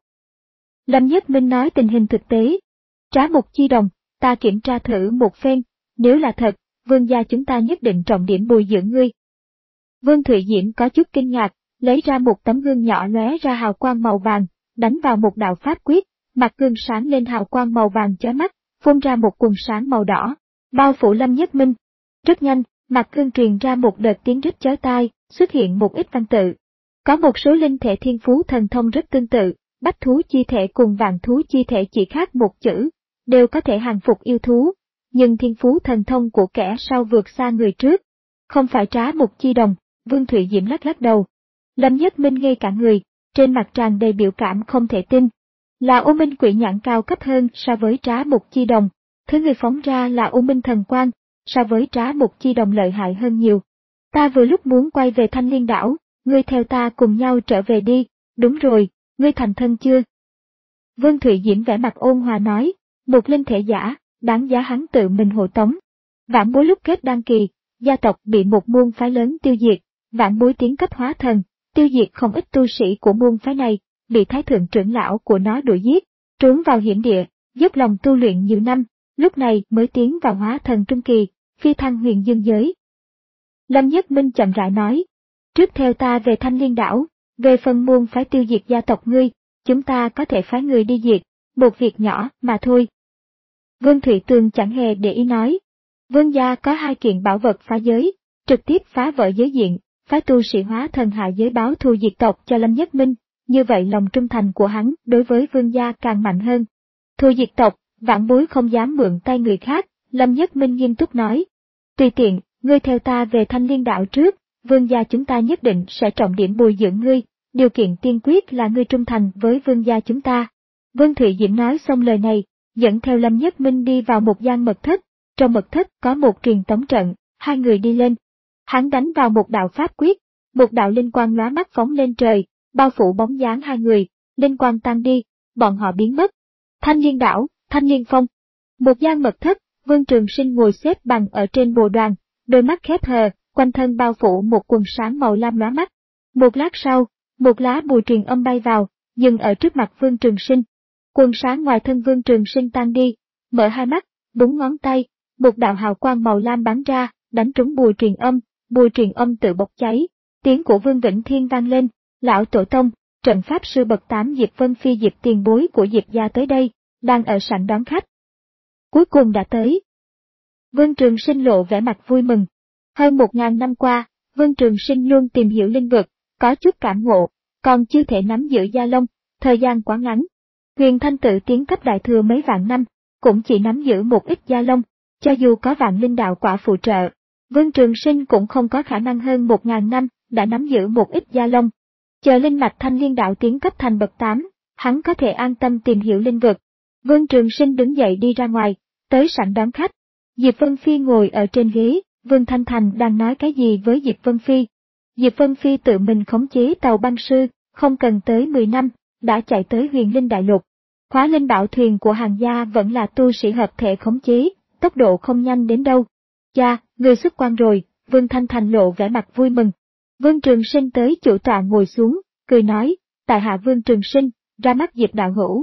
Lâm Nhất Minh nói tình hình thực tế. Trá Mục Chi Đồng, ta kiểm tra thử một phen, nếu là thật, Vương gia chúng ta nhất định trọng điểm bồi dưỡng ngươi. Vương Thụy Diễm có chút kinh ngạc, lấy ra một tấm gương nhỏ lóe ra hào quang màu vàng, đánh vào một đạo pháp quyết, mặt gương sáng lên hào quang màu vàng chói mắt, phun ra một quần sáng màu đỏ, bao phủ Lâm Nhất Minh. Rất nhanh, mặt gương truyền ra một đợt tiếng rít chói tai, xuất hiện một ít văn tự. Có một số linh thể thiên phú thần thông rất tương tự, bách thú chi thể cùng vạn thú chi thể chỉ khác một chữ, đều có thể hàng phục yêu thú, nhưng thiên phú thần thông của kẻ sau vượt xa người trước. Không phải Trá Mục Chi Đồng, Vương Thụy Diễm lắc lắc đầu. Lâm Nhất Minh ngây cả người, trên mặt tràn đầy biểu cảm không thể tin. Là U Minh Quỷ Nhãn cao cấp hơn so với Trá Mục Chi Đồng, thứ người phóng ra là U Minh Thần Quang, so với Trá Mục Chi Đồng lợi hại hơn nhiều. Ta vừa lúc muốn quay về Thanh Liên đảo, ngươi theo ta cùng nhau trở về đi. Đúng rồi, ngươi thành thân chưa? Vương Thụy Diễm vẻ mặt ôn hòa nói, một linh thể giả, đáng giá hắn tự mình hộ tống. Vãn bối lúc kết đăng kỳ, gia tộc bị một môn phái lớn tiêu diệt, vãn bối tiến cấp hóa thần, tiêu diệt không ít tu sĩ của môn phái này, bị thái thượng trưởng lão của nó đuổi giết, trốn vào hiểm địa, dốc lòng tu luyện nhiều năm, lúc này mới tiến vào hóa thần trung kỳ, phi thăng huyền dương giới. Lâm Nhất Minh chậm rãi nói, trước theo ta về Thanh Liên đảo, về phần môn phái tiêu diệt gia tộc ngươi, chúng ta có thể phái người đi diệt, một việc nhỏ mà thôi. Vương Thụy Tường chẳng hề để ý nói, Vương gia có hai kiện bảo vật phá giới, trực tiếp phá vỡ giới diện, phái tu sĩ hóa thần hạ giới báo thù diệt tộc cho Lâm Nhất Minh, như vậy lòng trung thành của hắn đối với Vương gia càng mạnh hơn. Thù diệt tộc, vãn bối không dám mượn tay người khác, Lâm Nhất Minh nghiêm túc nói. Tùy tiện, ngươi theo ta về Thanh Liên đảo trước, Vương gia chúng ta nhất định sẽ trọng điểm bồi dưỡng ngươi, điều kiện tiên quyết là ngươi trung thành với Vương gia chúng ta. Vương Thụy Diễm nói xong lời này, dẫn theo Lâm Nhất Minh đi vào một gian mật thất, trong mật thất có một truyền tống trận, hai người đi lên. Hắn đánh vào một đạo pháp quyết, một đạo linh quang lóa mắt phóng lên trời, bao phủ bóng dáng hai người, linh quang tan đi, bọn họ biến mất. Thanh Liên đảo, Thanh Liên phong. Một gian mật thất, Vương Trường Sinh ngồi xếp bằng ở trên bồ đoàn, đôi mắt khép hờ, quanh thân bao phủ một quần sáng màu lam lóa mắt. Một lát sau, một lá bùa truyền âm bay vào, dừng ở trước mặt Vương Trường Sinh. Quần sáng ngoài thân Vương Trường Sinh tan đi, mở hai mắt, búng ngón tay, một đạo hào quang màu lam bắn ra, đánh trúng bùa truyền âm, bùa truyền âm tự bốc cháy. Tiếng của Vương Vĩnh Thiên vang lên, lão tổ tông, trận pháp sư bậc tám Diệp Vân Phi Diệp tiền bối của Diệp gia tới đây, đang ở sảnh đón khách. Cuối cùng đã tới. Vương Trường Sinh lộ vẻ mặt vui mừng. Hơn một ngàn năm qua, Vương Trường Sinh luôn tìm hiểu linh vực, có chút cảm ngộ, còn chưa thể nắm giữ gia long, thời gian quá ngắn. Huyền Thanh tự tiến cấp đại thừa mấy vạn năm, cũng chỉ nắm giữ một ít gia long, cho dù có vạn linh đạo quả phụ trợ, Vương Trường Sinh cũng không có khả năng hơn một ngàn năm đã nắm giữ một ít gia long. Chờ linh mạch Thanh Liên đạo tiến cấp thành bậc tám, hắn có thể an tâm tìm hiểu linh vực. Vương Trường Sinh đứng dậy đi ra ngoài, tới sảnh đón khách. Diệp Vân Phi ngồi ở trên ghế, Vương Thanh Thành đang nói cái gì với Diệp Vân Phi. Diệp Vân Phi tự mình khống chế tàu băng sư, không cần tới mười năm, đã chạy tới Huyền Linh Đại Lục. Khóa linh bảo thuyền của hàng gia vẫn là tu sĩ hợp thể khống chế, tốc độ không nhanh đến đâu. Cha, người xuất quan rồi, Vương Thanh Thành lộ vẻ mặt vui mừng. Vương Trường Sinh tới chủ tọa ngồi xuống, cười nói, tại hạ Vương Trường Sinh, ra mắt Diệp đạo hữu.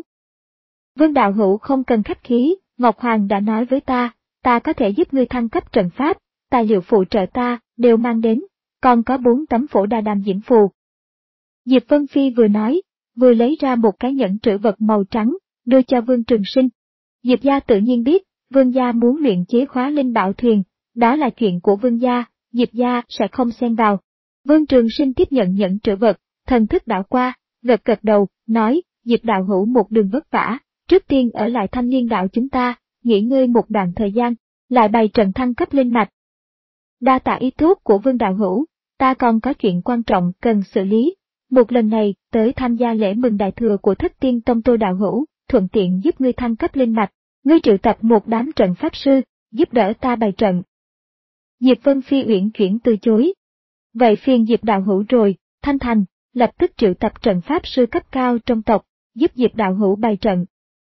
Vương đạo hữu không cần khách khí, Ngọc Hoàng đã nói với ta, ta có thể giúp ngươi thăng cấp trận pháp, tài liệu phụ trợ ta, đều mang đến, còn có bốn tấm phổ đà đàm diễm phù. Diệp Vân Phi vừa nói, vừa lấy ra một cái nhẫn trữ vật màu trắng, đưa cho Vương Trường Sinh. Diệp gia tự nhiên biết, Vương gia muốn luyện chế khóa linh bảo thuyền, đó là chuyện của Vương gia, Diệp gia sẽ không xen vào. Vương Trường Sinh tiếp nhận nhẫn trữ vật, thần thức đảo qua, gật gật đầu, nói, Diệp đạo hữu một đường vất vả, trước tiên ở lại Thanh Liên đạo chúng ta, nghỉ ngơi một đoạn thời gian, lại bày trận thăng cấp linh mạch. Đa tạ ý tốt của Vương đạo hữu, ta còn có chuyện quan trọng cần xử lý. Một lần này, tới tham gia lễ mừng đại thừa của Thất Tiên Tông Tô đạo hữu, thuận tiện giúp ngươi thăng cấp linh mạch, ngươi triệu tập một đám trận pháp sư, giúp đỡ ta bày trận. Diệp Vân Phi uyển chuyển từ chối. Vậy phiền Diệp đạo hữu rồi, Thanh Thành, lập tức triệu tập trận pháp sư cấp cao trong tộc, giúp Diệp đạo hữu bày trận.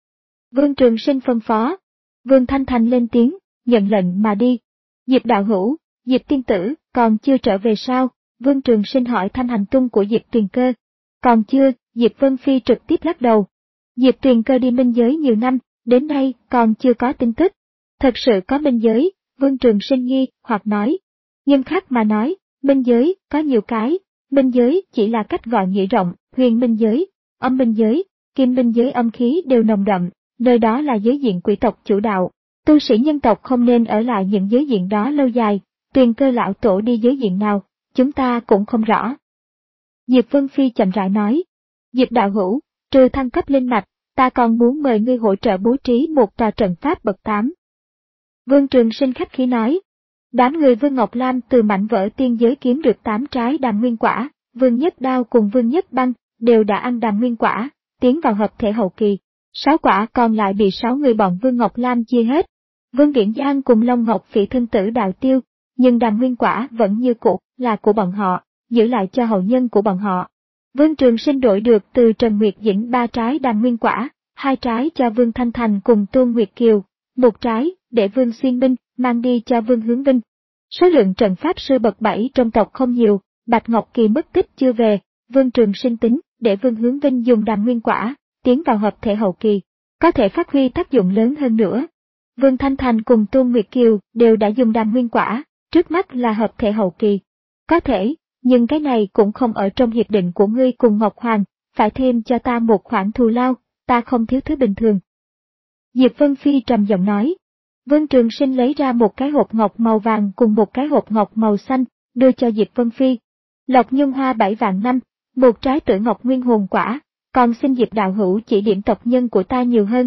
Vương Trường Sinh phân phó. Vương Thanh Thành lên tiếng, nhận lệnh mà đi. Diệp đạo hữu, Diệp tiên tử, còn chưa trở về sao? Vương Trường Sinh hỏi thăm hành tung của Diệp Tuyền Cơ. Còn chưa, Diệp Vân Phi trực tiếp lắc đầu. Diệp Tuyền Cơ đi minh giới nhiều năm, đến nay còn chưa có tin tức. Thật sự có minh giới, Vương Trường Sinh nghi hoặc nói. Nghiêm khắc mà nói, minh giới có nhiều cái, minh giới chỉ là cách gọi nghĩa rộng, huyền minh giới, âm minh giới, kim minh giới âm khí đều nồng đậm, nơi đó là giới diện quỷ tộc chủ đạo. Tu sĩ nhân tộc không nên ở lại những giới diện đó lâu dài, Tuyền Cơ lão tổ đi giới diện nào, chúng ta cũng không rõ. Diệp Vân Phi chậm rãi nói, Diệp đạo hữu, trừ thăng cấp linh mạch, ta còn muốn mời ngươi hỗ trợ bố trí một tòa trận pháp bậc tám. Vương Trường Sinh khách khí nói, đám người Vương Ngọc Lam từ mảnh vỡ tiên giới kiếm được tám trái đàm nguyên quả, Vương Nhất Đao cùng Vương Nhất Băng đều đã ăn đàm nguyên quả, tiến vào hợp thể hậu kỳ. Sáu quả còn lại bị sáu người bọn Vương Ngọc Lam chia hết. Vương Viễn Giang cùng Long Ngọc Phỉ thân tử đạo tiêu, nhưng đàm nguyên quả vẫn như cũ, là của bọn họ, giữ lại cho hậu nhân của bọn họ. Vương Trường Sinh đổi được từ Trần Nguyệt Dĩnh ba trái đàm nguyên quả, hai trái cho Vương Thanh Thành cùng Tôn Nguyệt Kiều, một trái để Vương Xuyên Binh mang đi cho Vương Hướng Binh. Số lượng trận pháp sư bậc bảy trong tộc không nhiều, Bạch Ngọc Kỳ mất tích chưa về, Vương Trường Sinh tính để Vương Hướng Binh dùng đàm nguyên quả, tiến vào hợp thể hậu kỳ, có thể phát huy tác dụng lớn hơn nữa. Vương Thanh Thành cùng Tôn Nguyệt Kiều đều đã dùng đàm nguyên quả, trước mắt là hợp thể hậu kỳ. Có thể, nhưng cái này cũng không ở trong hiệp định của ngươi cùng Ngọc Hoàng, phải thêm cho ta một khoản thù lao, ta không thiếu thứ bình thường. Diệp Vân Phi trầm giọng nói. Vương Trường Sinh lấy ra một cái hộp ngọc màu vàng cùng một cái hộp ngọc màu xanh, đưa cho Diệp Vân Phi. Lộc nhung hoa bảy vạn năm, một trái tử ngọc nguyên hồn quả, còn xin Diệp đạo hữu chỉ điểm tộc nhân của ta nhiều hơn.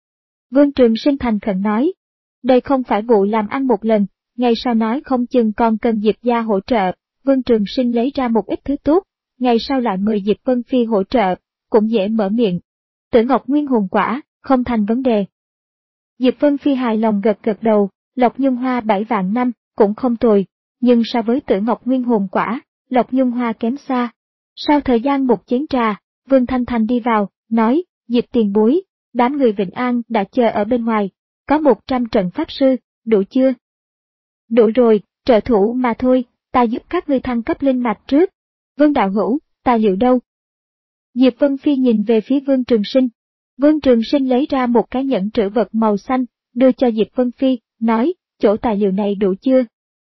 Vương Trường Sinh thành khẩn nói, đây không phải vụ làm ăn một lần, ngày sau nói không chừng còn cần Diệp gia hỗ trợ. Vương Trường Sinh lấy ra một ít thứ tốt, ngày sau lại mời Diệp Vân Phi hỗ trợ, cũng dễ mở miệng. Tử ngọc nguyên hồn quả, không thành vấn đề. Diệp Vân Phi hài lòng gật gật đầu, Lộc nhung hoa bảy vạn năm, cũng không tồi, nhưng so với tử ngọc nguyên hồn quả, Lộc nhung hoa kém xa. Sau thời gian một chén trà, Vương Thanh Thành đi vào, nói, Diệp tiền bối, đám người Vịnh An đã chờ ở bên ngoài, có một trăm trận pháp sư, đủ chưa? Đủ rồi, trợ thủ mà thôi, ta giúp các ngươi thăng cấp linh mạch trước. Vương đạo hữu, tài liệu đâu? Diệp Vân Phi nhìn về phía Vương Trường Sinh. Vương Trường Sinh lấy ra một cái nhẫn trữ vật màu xanh, đưa cho Diệp Vân Phi, nói, chỗ tài liệu này đủ chưa?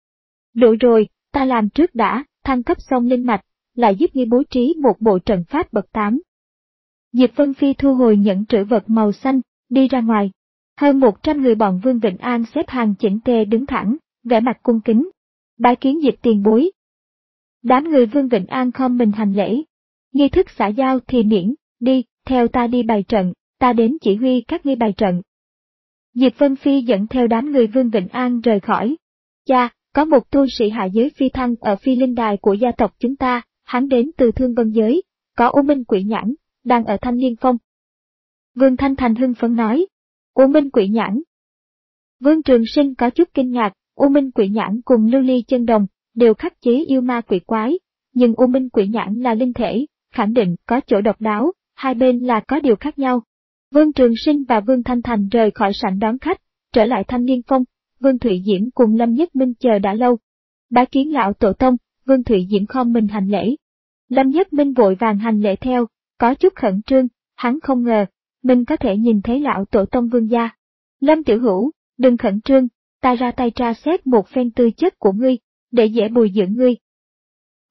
Đủ rồi, ta làm trước đã, thăng cấp xong linh mạch, lại giúp ngươi bố trí một bộ trận pháp bậc tám. Diệp Vân Phi thu hồi nhẫn trữ vật màu xanh, đi ra ngoài. Hơn một trăm người bọn Vương Vịnh An xếp hàng chỉnh tề đứng thẳng, vẻ mặt cung kính. Bái kiến Diệp tiền bối. Đám người Vương Vịnh An khom mình hành lễ. Nghi thức xã giao thì miễn, đi, theo ta đi bày trận, ta đến chỉ huy các ngươi bày trận. Diệp Vân Phi dẫn theo đám người Vương Vịnh An rời khỏi. Cha, có một tu sĩ hạ giới phi thăng ở phi linh đài của gia tộc chúng ta, hắn đến từ Thương Vân giới, có U Minh Quỷ Nhãn, đang ở Thanh Liên Phong. Vương Thanh Thành hưng phấn nói, U Minh Quỷ Nhãn. Vương Trường Sinh có chút kinh ngạc, U Minh Quỷ Nhãn cùng Lưu Ly Chân Đồng đều khắc chế yêu ma quỷ quái, nhưng U Minh Quỷ Nhãn là linh thể, khẳng định có chỗ độc đáo, hai bên là có điều khác nhau. Vương Trường Sinh và Vương Thanh Thành rời khỏi sảnh đón khách, trở lại Thanh Liên Phong, Vương Thụy Diễm cùng Lâm Nhất Minh chờ đã lâu. Bái kiến lão tổ tông, Vương Thụy Diễm khom mình hành lễ. Lâm Nhất Minh vội vàng hành lễ theo, có chút khẩn trương, hắn không ngờ, mình có thể nhìn thấy lão tổ tông Vương gia. Lâm tiểu hữu, đừng khẩn trương, ta ra tay tra xét một phen tư chất của ngươi, để dễ bồi dưỡng ngươi.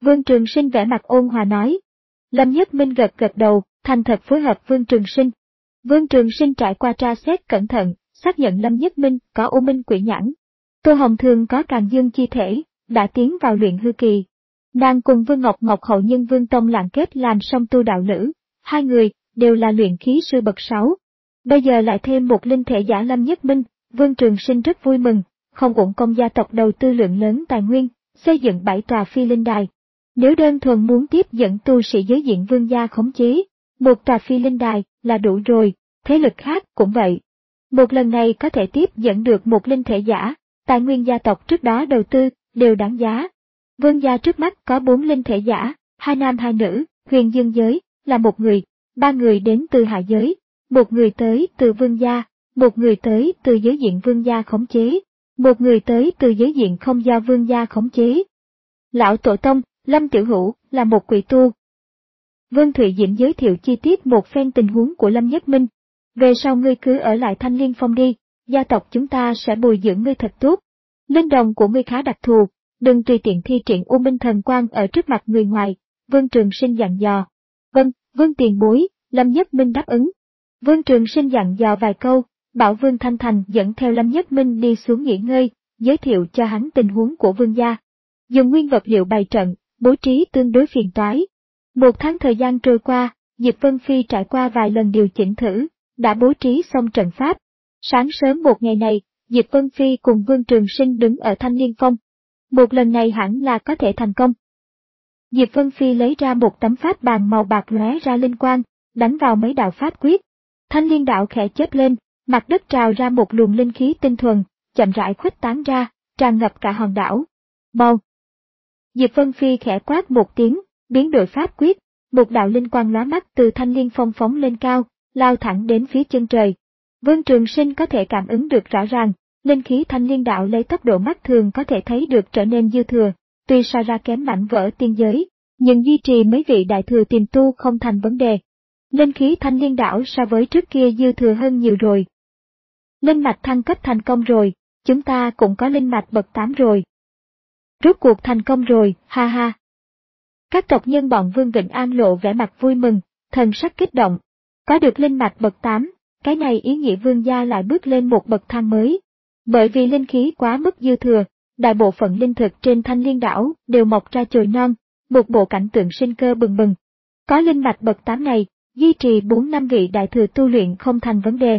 Vương Trường Sinh vẻ mặt ôn hòa nói. Lâm Nhất Minh gật gật đầu, thành thật phối hợp Vương Trường Sinh. Vương Trường Sinh trải qua tra xét cẩn thận, xác nhận Lâm Nhất Minh có U Minh Quỷ Nhãn. Tô Hồng Thường có Càn Dương chi thể, đã tiến vào luyện hư kỳ. Nàng cùng Vương Ngọc Ngọc hậu nhân Vương Tông làng kết làm song tu đạo lữ, hai người đều là luyện khí sư bậc sáu. Bây giờ lại thêm một linh thể giả Lâm Nhất Minh, Vương Trường Sinh rất vui mừng, không uổng công gia tộc đầu tư lượng lớn tài nguyên, xây dựng bảy tòa phi linh đài. Nếu đơn thuần muốn tiếp dẫn tu sĩ giới diện Vương gia khống chế, một tòa phi linh đài là đủ rồi, thế lực khác cũng vậy. Một lần này có thể tiếp dẫn được một linh thể giả, tài nguyên gia tộc trước đó đầu tư đều đáng giá. Vương gia trước mắt có bốn linh thể giả, hai nam hai nữ, huyền dương giới là một người, ba người đến từ hạ giới, một người tới từ Vương gia, một người tới từ giới diện Vương gia khống chế, một người tới từ giới diện không do Vương gia khống chế. Lão tổ tông, Lâm Tiểu Hữu, là một quỷ tu. Vương Thụy Diễm giới thiệu chi tiết một phen tình huống của Lâm Nhất Minh. Về sau ngươi cứ ở lại Thanh Liên Phong đi, gia tộc chúng ta sẽ bồi dưỡng ngươi thật tốt. Linh đồng của ngươi khá đặc thù, đừng tùy tiện thi triển U Minh Thần Quang ở trước mặt người ngoài, Vương Trường Sinh dặn dò. Vâng, Vương tiền bối, Lâm Nhất Minh đáp ứng. Vương Trường Sinh dặn dò vài câu, bảo Vương Thanh Thành dẫn theo Lâm Nhất Minh đi xuống nghỉ ngơi, giới thiệu cho hắn tình huống của Vương gia. Dùng nguyên vật liệu bày trận, bố trí tương đối phiền toái. Một tháng thời gian trôi qua, Diệp Vân Phi trải qua vài lần điều chỉnh thử, đã bố trí xong trận pháp. Sáng sớm một ngày này, Diệp Vân Phi cùng Vương Trường Sinh đứng ở Thanh Liên Phong. Một lần này hẳn là có thể thành công. Diệp Vân Phi lấy ra một tấm pháp bàn màu bạc lóe ra linh quang, đánh vào mấy đạo pháp quyết. Thanh liên đạo khẽ chớp lên, mặt đất trào ra một luồng linh khí tinh thuần, chậm rãi khuếch tán ra, tràn ngập cả hòn đảo. Mau! Diệp Vân Phi khẽ quát một tiếng, biến đổi pháp quyết, một đạo linh quang lóa mắt từ Thanh Liên Phong phóng lên cao, lao thẳng đến phía chân trời. Vương Trường Sinh có thể cảm ứng được rõ ràng, linh khí Thanh Liên đạo lấy tốc độ mắt thường có thể thấy được trở nên dư thừa, tuy so ra kém mảnh vỡ tiên giới, nhưng duy trì mấy vị đại thừa tiềm tu không thành vấn đề. Linh khí Thanh Liên đạo so với trước kia dư thừa hơn nhiều rồi. Linh mạch thăng cấp thành công rồi, chúng ta cũng có linh mạch bậc tám rồi. Rốt cuộc thành công rồi, ha ha. Các tộc nhân bọn Vương Vịnh An lộ vẻ mặt vui mừng, thần sắc kích động. Có được linh mạch bậc tám, cái này ý nghĩa Vương gia lại bước lên một bậc thang mới. Bởi vì linh khí quá mức dư thừa, đại bộ phận linh thực trên Thanh Liên đảo đều mọc ra chồi non, một bộ cảnh tượng sinh cơ bừng bừng. Có linh mạch bậc tám này, duy trì bốn năm vị đại thừa tu luyện không thành vấn đề.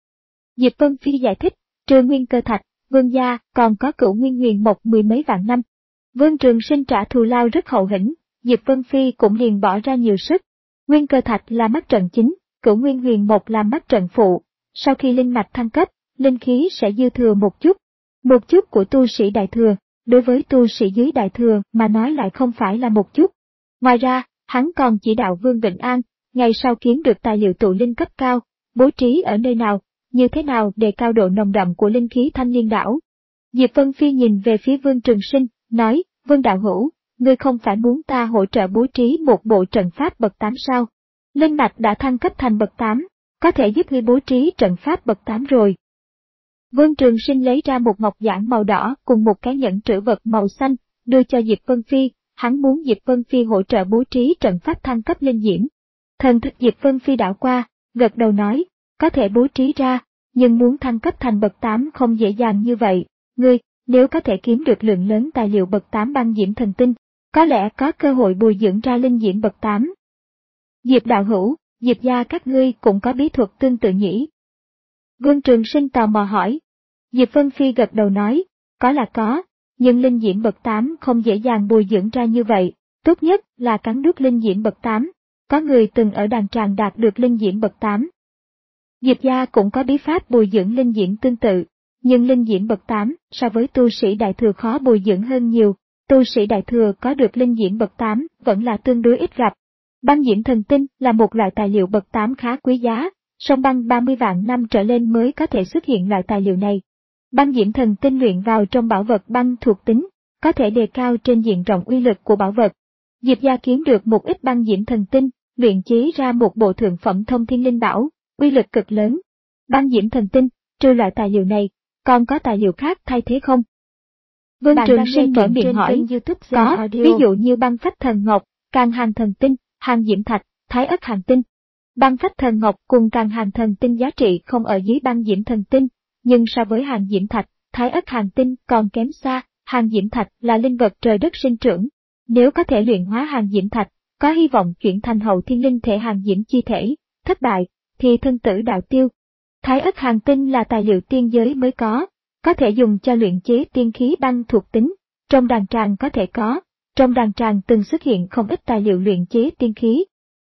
Diệp Vân Phi giải thích, trừ nguyên cơ thạch, Vương gia còn có cửu nguyên huyền mộc mười mấy vạn năm. Vương Trường Sinh trả thù lao rất hậu hĩnh, Diệp Vân Phi cũng liền bỏ ra nhiều sức. Nguyên cơ thạch là mắt trận chính, cửu nguyên huyền mộc là mắt trận phụ. Sau khi linh mạch thăng cấp, linh khí sẽ dư thừa một chút. Một chút của tu sĩ đại thừa, đối với tu sĩ dưới đại thừa mà nói lại không phải là một chút. Ngoài ra, hắn còn chỉ đạo Vương Vịnh An, ngày sau kiếm được tài liệu tụ linh cấp cao, bố trí ở nơi nào, như thế nào để cao độ nồng đậm của linh khí Thanh Liên đảo. Diệp Vân Phi nhìn về phía Vương Trường Sinh, nói, Vương đạo hữu, ngươi không phải muốn ta hỗ trợ bố trí một bộ trận pháp bậc tám sao? Linh mạch đã thăng cấp thành bậc tám, có thể giúp ngươi bố trí trận pháp bậc tám rồi. Vương Trường Sinh lấy ra một ngọc giản màu đỏ cùng một cái nhẫn trữ vật màu xanh, đưa cho Diệp Vân Phi, hắn muốn Diệp Vân Phi hỗ trợ bố trí trận pháp thăng cấp linh diễm. Thần thức Diệp Vân Phi đảo qua, gật đầu nói, có thể bố trí ra, nhưng muốn thăng cấp thành bậc tám không dễ dàng như vậy, ngươi, nếu có thể kiếm được lượng lớn tài liệu bậc tám băng diễm thần tinh, có lẽ có cơ hội bồi dưỡng ra linh diễm bậc tám. Diệp đạo hữu, Diệp gia các ngươi cũng có bí thuật tương tự nhỉ? Vương Trường Sinh tò mò hỏi. Diệp Vân Phi gật đầu nói, có là có, nhưng linh diễm bậc tám không dễ dàng bồi dưỡng ra như vậy, tốt nhất là cắn nuốt linh diễm bậc tám, có người từng ở đàn tràng đạt được linh diễm bậc tám. Diệp gia cũng có bí pháp bồi dưỡng linh diễm tương tự, nhưng linh diễm bậc tám so với tu sĩ đại thừa khó bồi dưỡng hơn nhiều, tu sĩ đại thừa có được linh diễm bậc tám vẫn là tương đối ít gặp. Băng diễm thần tinh là một loại tài liệu bậc tám khá quý giá, song băng ba mươi vạn năm trở lên mới có thể xuất hiện loại tài liệu này. Băng diễm thần tinh luyện vào trong bảo vật băng thuộc tính, có thể đề cao trên diện rộng uy lực của bảo vật. Diệp gia kiếm được một ít băng diễm thần tinh, luyện chế ra một bộ thượng phẩm thông thiên linh bảo, uy lực cực lớn. Băng diễm thần tinh, trừ loại tài liệu này, còn có tài liệu khác thay thế không? Vương Bạn Trường đang Sinh nghe mở truyện miệng trên hỏi, kênh YouTube Gen có, Audio. ví dụ như băng phách thần ngọc, can hàng thần tinh, hàng diễm thạch, thái ất hàng tinh. Băng phách thần ngọc cùng can hàng thần tinh giá trị không ở dưới băng diễm thần tinh, nhưng so với hàng diễm thạch, thái ất hàng tinh còn kém xa. Hàng diễm thạch là linh vật trời đất sinh trưởng. Nếu có thể luyện hóa hàng diễm thạch, có hy vọng chuyển thành hậu thiên linh thể hàng diễm chi thể, thất bại, thì thân tử đạo tiêu. Thái ất hàng tinh là tài liệu tiên giới mới có, có thể dùng cho luyện chế tiên khí băng thuộc tính, trong đàn tràng có thể có, trong đàn tràng từng xuất hiện không ít tài liệu luyện chế tiên khí.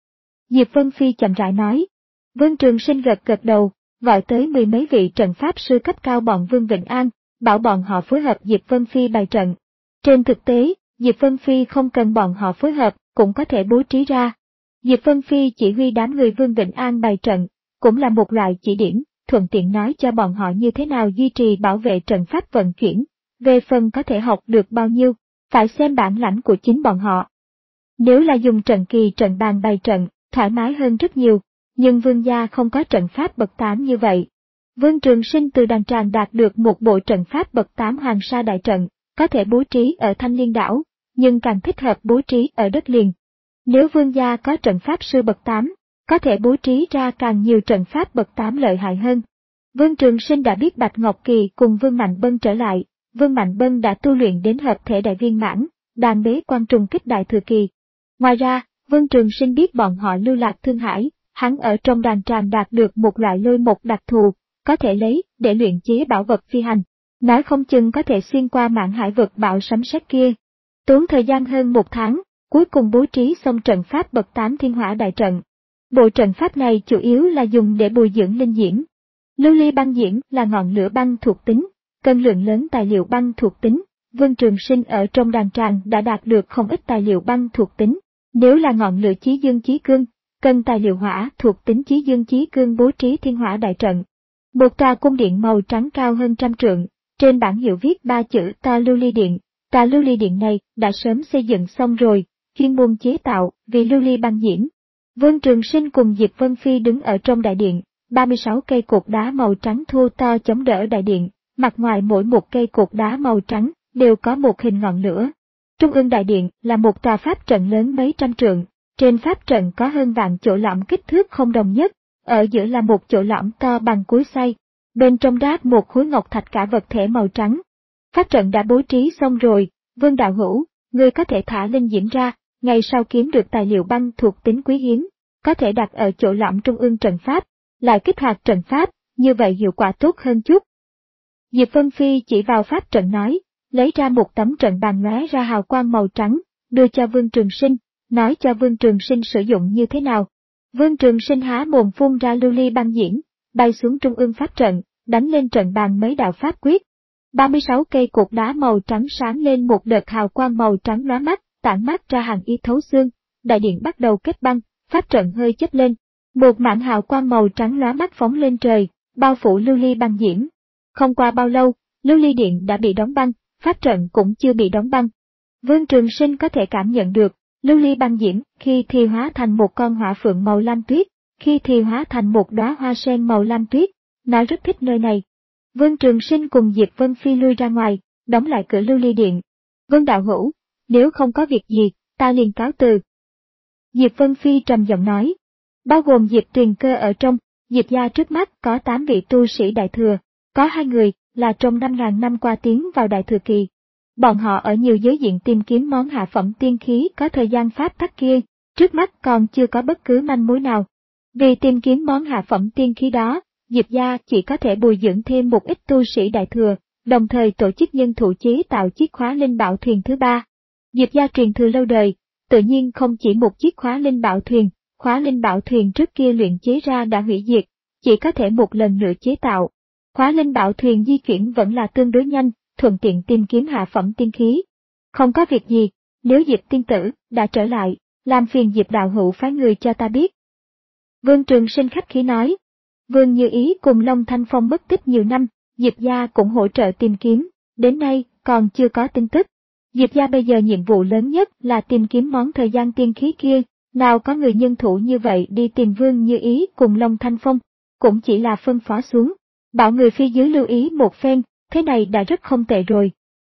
Diệp Vân Phi chậm rãi nói. Vương Trường Sinh gật gật đầu, gọi tới mười mấy vị trận pháp sư cấp cao bọn Vương Vịnh An, bảo bọn họ phối hợp Diệp Vân Phi bày trận. Trên thực tế, Diệp Vân Phi không cần bọn họ phối hợp, cũng có thể bố trí ra. Diệp Vân Phi chỉ huy đám người Vương Vịnh An bày trận, cũng là một loại chỉ điểm, thuận tiện nói cho bọn họ như thế nào duy trì bảo vệ trận pháp vận chuyển. Về phần có thể học được bao nhiêu, phải xem bản lãnh của chính bọn họ. Nếu là dùng trận kỳ trận bàn bày trận, thoải mái hơn rất nhiều, nhưng Vương gia không có trận pháp bậc tám như vậy. Vương Trường Sinh từ đàn tràng đạt được một bộ trận pháp bậc tám Hoàng Sa đại trận, có thể bố trí ở Thanh Liên đảo, nhưng càng thích hợp bố trí ở đất liền. Nếu Vương gia có trận pháp sư bậc tám, có thể bố trí ra càng nhiều trận pháp bậc tám lợi hại hơn. Vương Trường Sinh đã biết Bạch Ngọc Kỳ cùng Vương Mạnh Bân trở lại, Vương Mạnh Bân đã tu luyện đến hợp thể đại viên mãn, đang bế quan trùng kích đại thừa kỳ. Ngoài ra, Vương Trường Sinh biết bọn họ lưu lạc Thương Hải, hắn ở trong đàn tràng đạt được một loại lôi mộc đặc thù, có thể lấy để luyện chế bảo vật phi hành, nói không chừng có thể xuyên qua mạn hải vực bão sấm sét kia. Tốn thời gian hơn một tháng, cuối cùng bố trí xong trận pháp bậc tám Thiên Hỏa đại trận. Bộ trận pháp này chủ yếu là dùng để bồi dưỡng linh diễm. Lưu ly băng diễm là ngọn lửa băng thuộc tính, cần lượng lớn tài liệu băng thuộc tính. Vương Trường Sinh ở trong đàn tràng đã đạt được không ít tài liệu băng thuộc tính. Nếu là ngọn lửa chí dương chí cương, cần tài liệu hỏa thuộc tính chí dương chí cương bố trí Thiên Hỏa đại trận. Một tòa cung điện màu trắng cao hơn trăm trượng, trên bảng hiệu viết ba chữ Ta Lưu Ly Điện. Tà lưu ly điện này đã sớm xây dựng xong rồi, chuyên môn chế tạo vì lưu ly băng diễm. Vương Trường Sinh cùng Diệp Vân Phi đứng ở trong đại điện, ba mươi sáu cây cột đá màu trắng thô to chống đỡ đại điện, mặt ngoài mỗi một cây cột đá màu trắng đều có một hình ngọn lửa. Trung ương đại điện là một tòa pháp trận lớn mấy trăm trượng, trên pháp trận có hơn vạn chỗ lõm kích thước không đồng nhất, ở giữa là một chỗ lõm to bằng cối xay, bên trong đáp một khối ngọc thạch cả vật thể màu trắng. Pháp trận đã bố trí xong rồi, Vương đạo hữu, ngươi có thể thả linh diễm ra, ngày sau kiếm được tài liệu băng thuộc tính quý hiếm, có thể đặt ở chỗ lõm trung ương trận pháp, lại kích hoạt trận pháp, như vậy hiệu quả tốt hơn chút. Diệp Vân Phi chỉ vào pháp trận nói, lấy ra một tấm trận bàn lóe ra hào quang màu trắng, đưa cho Vương Trường Sinh, nói cho Vương Trường Sinh sử dụng như thế nào. Vương Trường Sinh há mồm phun ra lưu ly băng diễm, bay xuống trung ương pháp trận, đánh lên trận bàn mấy đạo pháp quyết. ba mươi sáu cây cột đá màu trắng sáng lên một đợt hào quang màu trắng lóa mắt, tản mát ra hàn ý thấu xương, đại điện bắt đầu kết băng, pháp trận hơi chớp lên, một mảng hào quang màu trắng lóa mắt phóng lên trời, bao phủ lưu ly băng diễm. Không qua bao lâu, lưu ly điện đã bị đóng băng, pháp trận cũng chưa bị đóng băng. Vương Trường Sinh có thể cảm nhận được, lưu ly băng diễm khi thì hóa thành một con hỏa phượng màu lam tuyết, khi thì hóa thành một đóa hoa sen màu lam tuyết, nó rất thích nơi này. Vương Trường Sinh cùng Diệp Vân Phi lui ra ngoài, đóng lại cửa lưu ly điện. Vương đạo hữu, nếu không có việc gì, ta liền cáo từ. Diệp Vân Phi trầm giọng nói, bao gồm Diệp Tuyền Cơ ở trong, Diệp gia trước mắt có tám vị tu sĩ đại thừa, có hai người là trong năm ngàn năm qua tiến vào đại thừa kỳ. Bọn họ ở nhiều giới diện tìm kiếm món hạ phẩm tiên khí có thời gian pháp tắc kia, trước mắt còn chưa có bất cứ manh mối nào. Vì tìm kiếm món hạ phẩm tiên khí đó, Diệp gia chỉ có thể bồi dưỡng thêm một ít tu sĩ đại thừa, đồng thời tổ chức nhân thủ chế tạo chiếc khóa linh bảo thuyền thứ ba. Diệp gia truyền thừa lâu đời, tự nhiên không chỉ một chiếc khóa linh bảo thuyền, khóa linh bảo thuyền trước kia luyện chế ra đã hủy diệt, chỉ có thể một lần nữa chế tạo. Khóa linh bảo thuyền di chuyển vẫn là tương đối nhanh, thuận tiện tìm kiếm hạ phẩm tiên khí. Không có việc gì, nếu Diệp tiên tử đã trở lại, làm phiền Diệp đạo hữu phái người cho ta biết. Vương Trường Sinh khách khí nói. Vương Như Ý cùng Long Thanh Phong mất tích nhiều năm, Diệp gia cũng hỗ trợ tìm kiếm, đến nay còn chưa có tin tức. Diệp gia bây giờ nhiệm vụ lớn nhất là tìm kiếm món thời gian tiên khí kia, nào có người nhân thủ như vậy đi tìm Vương Như Ý cùng Long Thanh Phong, cũng chỉ là phân phó xuống, bảo người phía dưới lưu ý một phen, thế này đã rất không tệ rồi.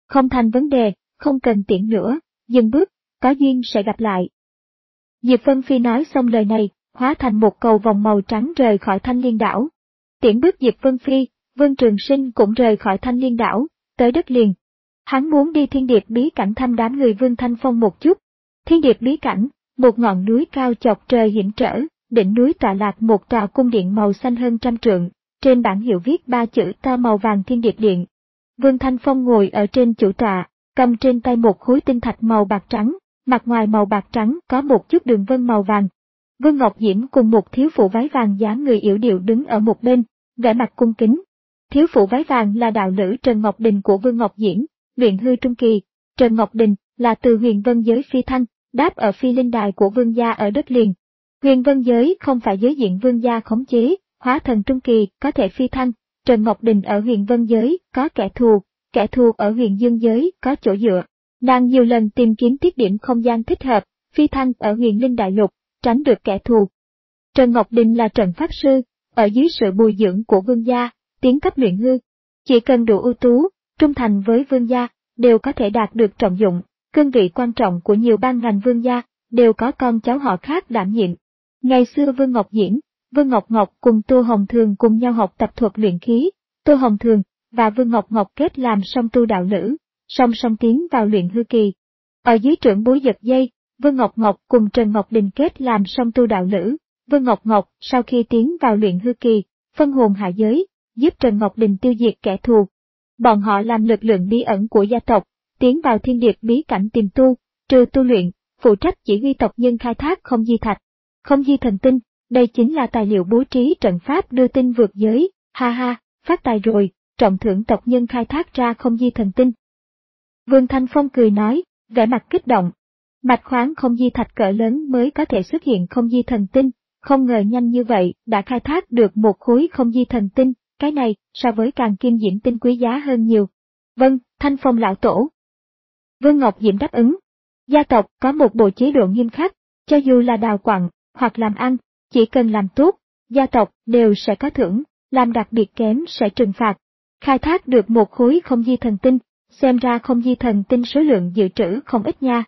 Không thành vấn đề, không cần tiễn nữa, dừng bước, có duyên sẽ gặp lại. Diệp Vân Phi nói xong lời này, hóa thành một cầu vòng màu trắng rời khỏi Thanh Liên đảo. Tiễn bước Diệp Vân Phi, Vương Trường Sinh cũng rời khỏi Thanh Liên đảo, tới đất liền. Hắn muốn đi Thiên Điệp bí cảnh thăm đám người Vương Thanh Phong một chút. Thiên Điệp bí cảnh, một ngọn núi cao chọc trời hiểm trở, đỉnh núi tọa lạc một tòa cung điện màu xanh hơn trăm trượng, trên bảng hiệu viết ba chữ to màu vàng Thiên Điệp Điện. Vương Thanh Phong ngồi ở trên chủ tọa, cầm trên tay một khối tinh thạch màu bạc trắng, mặt ngoài màu bạc trắng có một chút đường vân màu vàng. Vương Ngọc Diễm cùng một thiếu phụ váy vàng dáng người yểu điệu đứng ở một bên, vẻ mặt cung kính. Thiếu phụ váy vàng là đạo lữ Trần Ngọc Đình của Vương Ngọc Diễm, luyện hư trung kỳ. Trần Ngọc Đình là từ Huyền Vân giới phi thăng, đáp ở phi linh đài của Vương gia ở đất liền. Huyền Vân giới không phải giới diện Vương gia khống chế, hóa thần trung kỳ có thể phi thăng. Trần Ngọc Đình ở Huyền Vân giới có kẻ thù, kẻ thù ở Huyền Dương giới có chỗ dựa. Nàng nhiều lần tìm kiếm tiết điểm không gian thích hợp, phi thăng ở Huyền Linh Đại Lục, tránh được kẻ thù. Trần Ngọc Đình là trận pháp sư, ở dưới sự bồi dưỡng của Vương gia, tiến cấp luyện hư. Chỉ cần đủ ưu tú, trung thành với Vương gia, đều có thể đạt được trọng dụng. Cương vị quan trọng của nhiều ban ngành Vương gia, đều có con cháu họ khác đảm nhiệm. Ngày xưa Vương Ngọc Diễm, Vương Ngọc Ngọc cùng Tô Hồng Thường cùng nhau học tập thuật luyện khí, Tô Hồng Thường và Vương Ngọc Ngọc kết làm song tu đạo lữ, song song tiến vào luyện hư kỳ. Ở dưới trưởng bối giật dây, Vương Ngọc Ngọc cùng Trần Ngọc Đình kết làm song tu đạo lữ, Vương Ngọc Ngọc sau khi tiến vào luyện hư kỳ, phân hồn hạ giới, giúp Trần Ngọc Đình tiêu diệt kẻ thù. Bọn họ làm lực lượng bí ẩn của gia tộc, tiến vào Thiên Điệp bí cảnh tìm tu, trừ tu luyện, phụ trách chỉ huy tộc nhân khai thác không di thạch. Không di thần tinh, đây chính là tài liệu bố trí trận pháp đưa tin vượt giới, ha ha, phát tài rồi, trọng thưởng tộc nhân khai thác ra không di thần tinh. Vương Thanh Phong cười nói, vẻ mặt kích động. Mạch khoáng không di thạch cỡ lớn mới có thể xuất hiện không di thần tinh, không ngờ nhanh như vậy đã khai thác được một khối không di thần tinh, cái này so với càng kim diễm tinh quý giá hơn nhiều. Vâng, Thanh Phong lão tổ. Vương Ngọc Diễm đáp ứng. Gia tộc có một bộ chế độ nghiêm khắc, cho dù là đào quặng hoặc làm ăn, chỉ cần làm tốt, gia tộc đều sẽ có thưởng, làm đặc biệt kém sẽ trừng phạt. Khai thác được một khối không di thần tinh, xem ra không di thần tinh số lượng dự trữ không ít nha.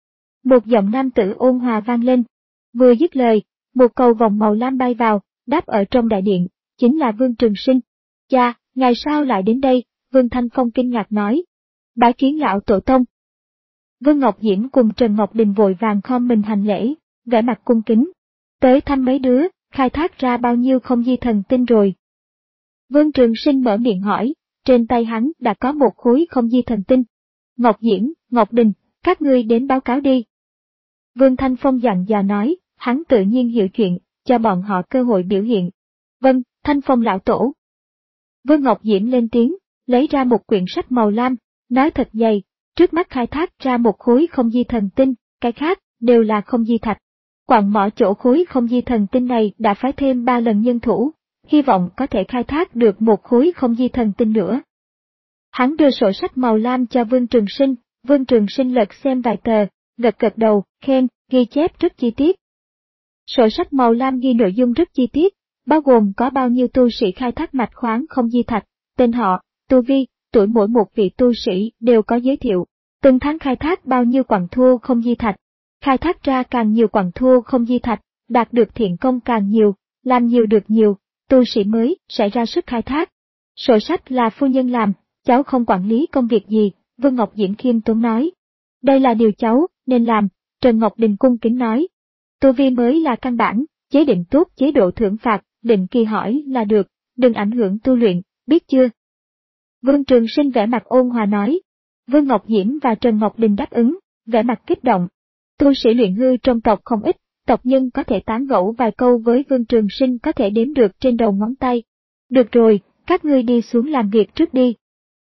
Một giọng nam tử ôn hòa vang lên. Vừa dứt lời, một cầu vòng màu lam bay vào, đáp ở trong đại điện, chính là Vương Trường Sinh. Cha, ngày sao lại đến đây? Vương Thanh Phong kinh ngạc nói. Bái kiến lão tổ tông. Vương Ngọc Diễm cùng Trần Ngọc Đình vội vàng khom mình hành lễ, vẻ mặt cung kính. Tới thăm mấy đứa, khai thác ra bao nhiêu không di thần tinh rồi? Vương Trường Sinh mở miệng hỏi, trên tay hắn đã có một khối không di thần tinh. Ngọc Diễm, Ngọc Đình, các ngươi đến báo cáo đi. Vương Thanh Phong dặn dò nói, hắn tự nhiên hiểu chuyện, cho bọn họ cơ hội biểu hiện. Vâng, Thanh Phong lão tổ. Vương Ngọc Diễm lên tiếng, lấy ra một quyển sách màu lam, nói thật dày, trước mắt khai thác ra một khối không di thần tinh, cái khác đều là không di thạch. Quặng mỏ chỗ khối không di thần tinh này đã phái thêm ba lần nhân thủ, hy vọng có thể khai thác được một khối không di thần tinh nữa. Hắn đưa sổ sách màu lam cho Vương Trường Sinh, Vương Trường Sinh lật xem vài tờ, gật gật đầu, khen, ghi chép rất chi tiết. Sổ sách màu lam ghi nội dung rất chi tiết, bao gồm có bao nhiêu tu sĩ khai thác mạch khoáng không di thạch, tên họ, tu vi, tuổi mỗi một vị tu sĩ đều có giới thiệu, từng tháng khai thác bao nhiêu quặng thô không di thạch. Khai thác ra càng nhiều quặng thô không di thạch, đạt được thiện công càng nhiều, làm nhiều được nhiều, tu sĩ mới sẽ ra sức khai thác. Sổ sách là phu nhân làm, cháu không quản lý công việc gì, Vương Ngọc Diễm khiêm tốn nói. Đây là điều cháu nên làm, Trần Ngọc Đình cung kính nói. Tu vi mới là căn bản, chế định tốt chế độ thưởng phạt, định kỳ hỏi là được, đừng ảnh hưởng tu luyện, biết chưa? Vương Trường Sinh vẻ mặt ôn hòa nói. Vương Ngọc Diễm và Trần Ngọc Đình đáp ứng, vẻ mặt kích động. Tu sĩ luyện hư trong tộc không ít, tộc nhân có thể tán gẫu vài câu với Vương Trường Sinh có thể đếm được trên đầu ngón tay. Được rồi, các ngươi đi xuống làm việc trước đi.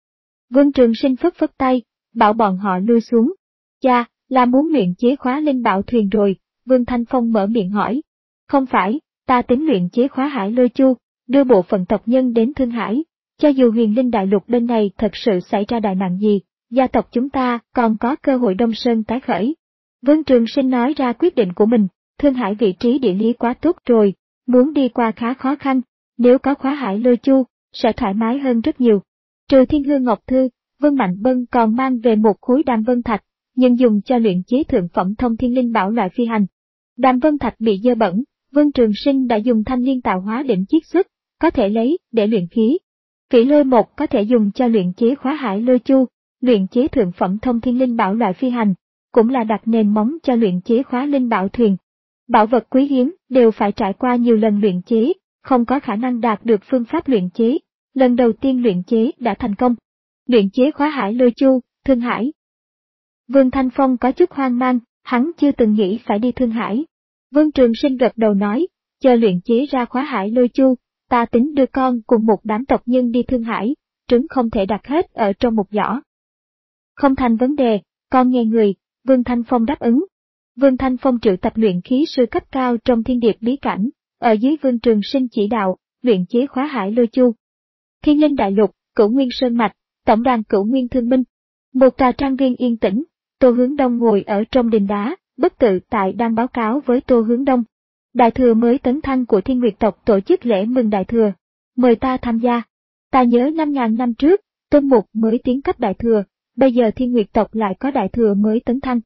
Vương Trường Sinh phất phất tay, bảo bọn họ lui xuống. Cha, là muốn luyện chế khóa linh bảo thuyền rồi, Vương Thanh Phong mở miệng hỏi. Không phải, ta tính luyện chế khóa hải lôi chu, đưa bộ phận tộc nhân đến Thương Hải. Cho dù huyền linh đại lục bên này thật sự xảy ra đại nạn gì, gia tộc chúng ta còn có cơ hội Đông Sơn tái khởi. Vương Trường Sinh nói ra quyết định của mình, Thương Hải vị trí địa lý quá tốt rồi, muốn đi qua khá khó khăn, nếu có khóa hải lôi chu, sẽ thoải mái hơn rất nhiều. Trừ Thiên Hương Ngọc Thư, Vương Mạnh Bân còn mang về một khối đàm vân thạch, nhưng dùng cho luyện chế thượng phẩm thông thiên linh bảo loại phi hành. Đàm vân thạch bị dơ bẩn, Vương Trường Sinh đã dùng thanh liên tạo hóa định chiết xuất, có thể lấy để luyện khí. Phỉ lôi một có thể dùng cho luyện chế khóa hải lôi chu, luyện chế thượng phẩm thông thiên linh bảo loại phi hành, cũng là đặt nền móng cho luyện chế khóa linh bảo thuyền. Bảo vật quý hiếm đều phải trải qua nhiều lần luyện chế, không có khả năng đạt được phương pháp luyện chế. Lần đầu tiên luyện chế đã thành công. Luyện chế khóa hải lôi chu, Thương Hải. Vương Thanh Phong có chút hoang mang, hắn chưa từng nghĩ phải đi Thương Hải. Vương Trường Sinh gật đầu nói, chờ luyện chế ra khóa hải lôi chu, ta tính đưa con cùng một đám tộc nhân đi Thương Hải, trứng không thể đặt hết ở trong một giỏ. Không thành vấn đề, con nghe người, Vương Thanh Phong đáp ứng. Vương Thanh Phong triệu tập luyện khí sư cấp cao trong thiên điệp bí cảnh, ở dưới Vương Trường Sinh chỉ đạo, luyện chế khóa hải lôi chu. Thiên Linh Đại Lục, Cửu Nguyên Sơn Mạch, Tổng đàn Cửu Nguyên Thương Minh. Một tòa trang viên yên tĩnh, Tô Hướng Đông ngồi ở trong đình đá, bất tự tại đang báo cáo với Tô Hướng Đông. Đại thừa mới tấn thăng của Thiên Nguyệt tộc tổ chức lễ mừng Đại thừa, mời ta tham gia. Ta nhớ năm ngàn năm trước, Tôn Mục mới tiến cấp Đại thừa, bây giờ Thiên Nguyệt tộc lại có Đại thừa mới tấn thăng.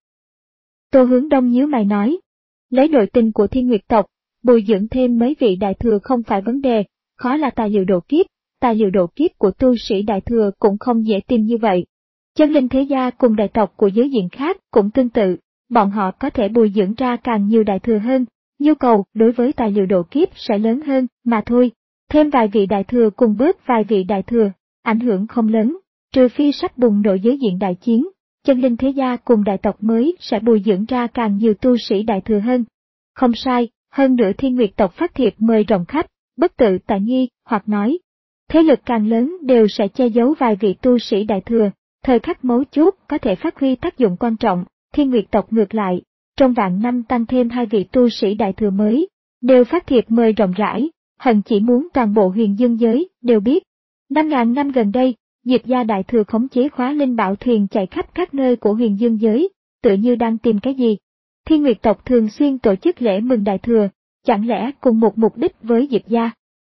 Tô Hướng Đông nhíu mày nói, lấy nội tình của Thiên Nguyệt tộc, bồi dưỡng thêm mấy vị Đại thừa không phải vấn đề, khó là tài liệu độ kiếp, tài liệu độ kiếp của tu sĩ Đại thừa cũng không dễ tìm như vậy. Chân linh thế gia cùng đại tộc của giới diện khác cũng tương tự, bọn họ có thể bồi dưỡng ra càng nhiều Đại thừa hơn, nhu cầu đối với tài liệu độ kiếp sẽ lớn hơn, mà thôi. Thêm vài vị Đại thừa cùng bớt vài vị Đại thừa, ảnh hưởng không lớn, trừ phi sắp bùng nổ giới diện đại chiến, chân linh thế gia cùng đại tộc mới sẽ bồi dưỡng ra càng nhiều tu sĩ Đại thừa hơn. Không sai, hơn nữa Thiên Nguyệt tộc phát thiệp mời rộng khắp, bất tự tại nghi, hoặc nói, thế lực càng lớn đều sẽ che giấu vài vị tu sĩ Đại thừa, thời khắc mấu chốt có thể phát huy tác dụng quan trọng. Thiên Nguyệt tộc ngược lại, trong vạn năm tăng thêm hai vị tu sĩ Đại thừa mới, đều phát thiệp mời rộng rãi, hận chỉ muốn toàn bộ huyền dương giới đều biết. Năm ngàn năm gần đây, Diệp gia Đại thừa khống chế khóa linh bảo thuyền chạy khắp các nơi của huyền dương giới, tự như đang tìm cái gì. Thiên Nguyệt tộc thường xuyên tổ chức lễ mừng Đại thừa, chẳng lẽ cùng một mục đích với Diệp gia?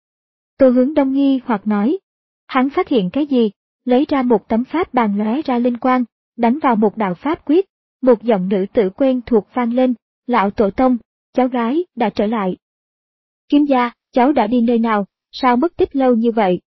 Tô Hướng Đông nghi hoặc nói, hắn phát hiện cái gì, lấy ra một tấm pháp bàn lóe ra linh quang, đánh vào một đạo pháp quyết, một giọng nữ tử quen thuộc vang lên, lão tổ tông, cháu gái đã trở lại. Kim gia, cháu đã đi nơi nào, sao mất tích lâu như vậy?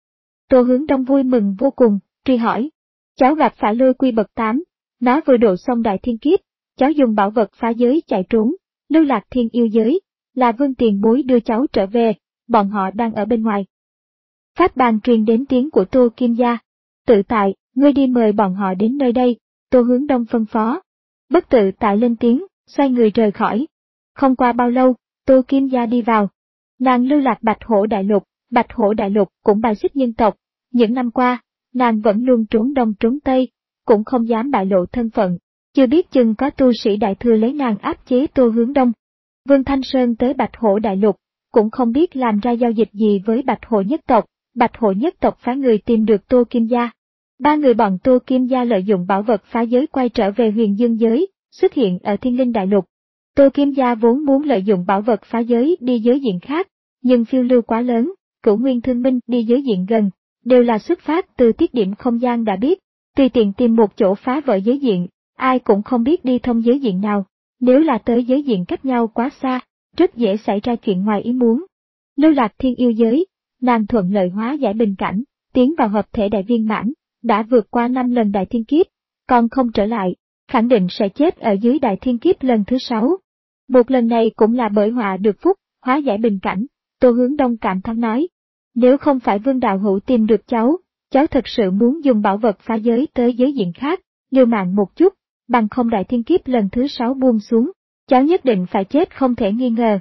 Tô Hướng Đông vui mừng vô cùng, truy hỏi, cháu gặp phải lôi quy bậc tám, nó vừa độ xong đại thiên kiếp, cháu dùng bảo vật phá giới chạy trốn, lưu lạc thiên yêu giới, là Vương tiền bối đưa cháu trở về, bọn họ đang ở bên ngoài. Pháp bàn truyền đến tiếng của Tô Kim gia, tự tại, ngươi đi mời bọn họ đến nơi đây, Tô Hướng Đông phân phó. Bất tự tại lên tiếng, xoay người rời khỏi. Không qua bao lâu, Tô Kim gia đi vào. Nàng lưu lạc Bạch Hổ Đại Lục, Bạch Hổ Đại Lục cũng bài xích nhân tộc. Những năm qua, nàng vẫn luôn trốn đông trốn tây, cũng không dám bại lộ thân phận. Chưa biết chừng có tu sĩ Đại thừa lấy nàng áp chế Tô Hướng Đông. Vương Thanh Sơn tới Bạch Hổ Đại Lục, cũng không biết làm ra giao dịch gì với Bạch Hổ nhất tộc. Bạch Hổ nhất tộc phái người tìm được Tô Kim gia. Ba người bọn Tô Kim gia lợi dụng bảo vật phá giới quay trở về huyền dương giới, xuất hiện ở Thiên Linh Đại Lục. Tô Kim gia vốn muốn lợi dụng bảo vật phá giới đi giới diện khác, nhưng phiêu lưu quá lớn, Cửu Nguyên Thương Minh đi giới diện gần, đều là xuất phát từ tiết điểm không gian đã biết, tùy tiện tìm một chỗ phá vỡ giới diện, ai cũng không biết đi thông giới diện nào, nếu là tới giới diện cách nhau quá xa, rất dễ xảy ra chuyện ngoài ý muốn. Lưu lạc thiên yêu giới, nàng thuận lợi hóa giải bình cảnh, tiến vào hợp thể đại viên mãn, đã vượt qua năm lần đại thiên kiếp, còn không trở lại, khẳng định sẽ chết ở dưới đại thiên kiếp lần thứ sáu. Một lần này cũng là bởi họa được phúc, hóa giải bình cảnh, Tô Hướng Đông cảm thán nói. Nếu không phải Vương đạo hữu tìm được cháu, cháu thật sự muốn dùng bảo vật phá giới tới giới diện khác, liều mạng một chút, bằng không đại thiên kiếp lần thứ sáu buông xuống, cháu nhất định phải chết không thể nghi ngờ.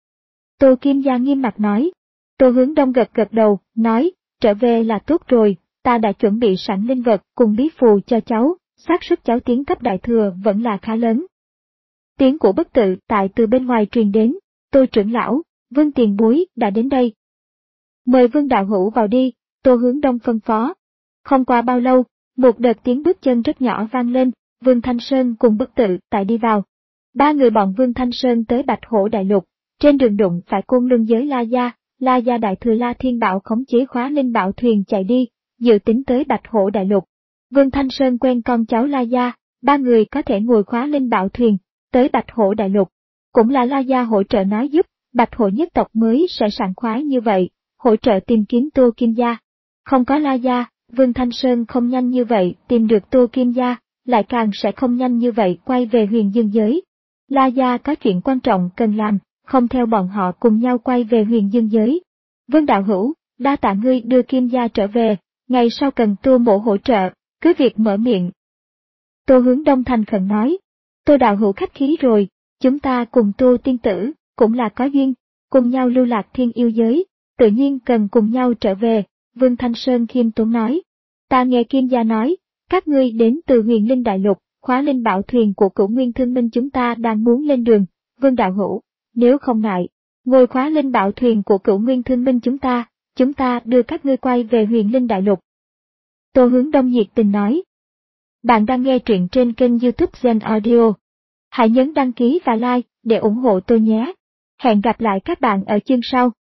Tô Kim gia nghiêm mặt nói. Tô Hướng Đông gật gật đầu, nói, trở về là tốt rồi, ta đã chuẩn bị sẵn linh vật cùng bí phù cho cháu, xác suất cháu tiến cấp đại thừa vẫn là khá lớn. Tiếng của bất tự tại từ bên ngoài truyền đến, Tô trưởng lão, Vương tiền bối đã đến đây. Mời Vương đạo hữu vào đi, Tô Hướng Đông phân phó. Không qua bao lâu, một đợt tiếng bước chân rất nhỏ vang lên, Vương Thanh Sơn cùng bất tự tại đi vào. Ba người bọn Vương Thanh Sơn tới Bạch Hổ Đại Lục, trên đường đụng phải Côn Luân giới La Gia, La Gia Đại thừa La Thiên Bảo khống chế khóa linh bảo thuyền chạy đi, dự tính tới Bạch Hổ Đại Lục. Vương Thanh Sơn quen con cháu La Gia, ba người có thể ngồi khóa linh bảo thuyền, tới Bạch Hổ Đại Lục. Cũng là La Gia hỗ trợ nói giúp, Bạch Hổ nhất tộc mới sẽ sảng khoái như vậy, hỗ trợ tìm kiếm Tô Kim Gia. Không có La Gia, Vương Thanh Sơn không nhanh như vậy tìm được Tô Kim Gia, lại càng sẽ không nhanh như vậy quay về Huyền Dương giới. La Gia có chuyện quan trọng cần làm, không theo bọn họ cùng nhau quay về Huyền Dương giới. Vương đạo hữu, đa tạ ngươi đưa Kim Gia trở về, ngày sau cần Tô mỗ hỗ trợ, cứ việc mở miệng. Tô Hướng Đông thành khẩn nói, Tô đạo hữu khách khí rồi, chúng ta cùng Tô tiên tử, cũng là có duyên, cùng nhau lưu lạc thiên yêu giới, tự nhiên cần cùng nhau trở về. Vương Thanh Sơn khiêm tốn nói, ta nghe Kim Gia nói, các ngươi đến từ Huyền Linh Đại Lục, khóa linh bảo thuyền của Cửu Nguyên Thương Minh chúng ta đang muốn lên đường. Vương đạo hữu, nếu không ngại, ngồi khóa linh bảo thuyền của Cửu Nguyên Thương Minh chúng ta, chúng ta đưa các ngươi quay về Huyền Linh Đại Lục. Tô Hướng Đông nhiệt tình nói. Bạn đang nghe truyện trên kênh YouTube Gen Audio. Hãy nhấn đăng ký và like để ủng hộ tôi nhé. Hẹn gặp lại các bạn ở chương sau.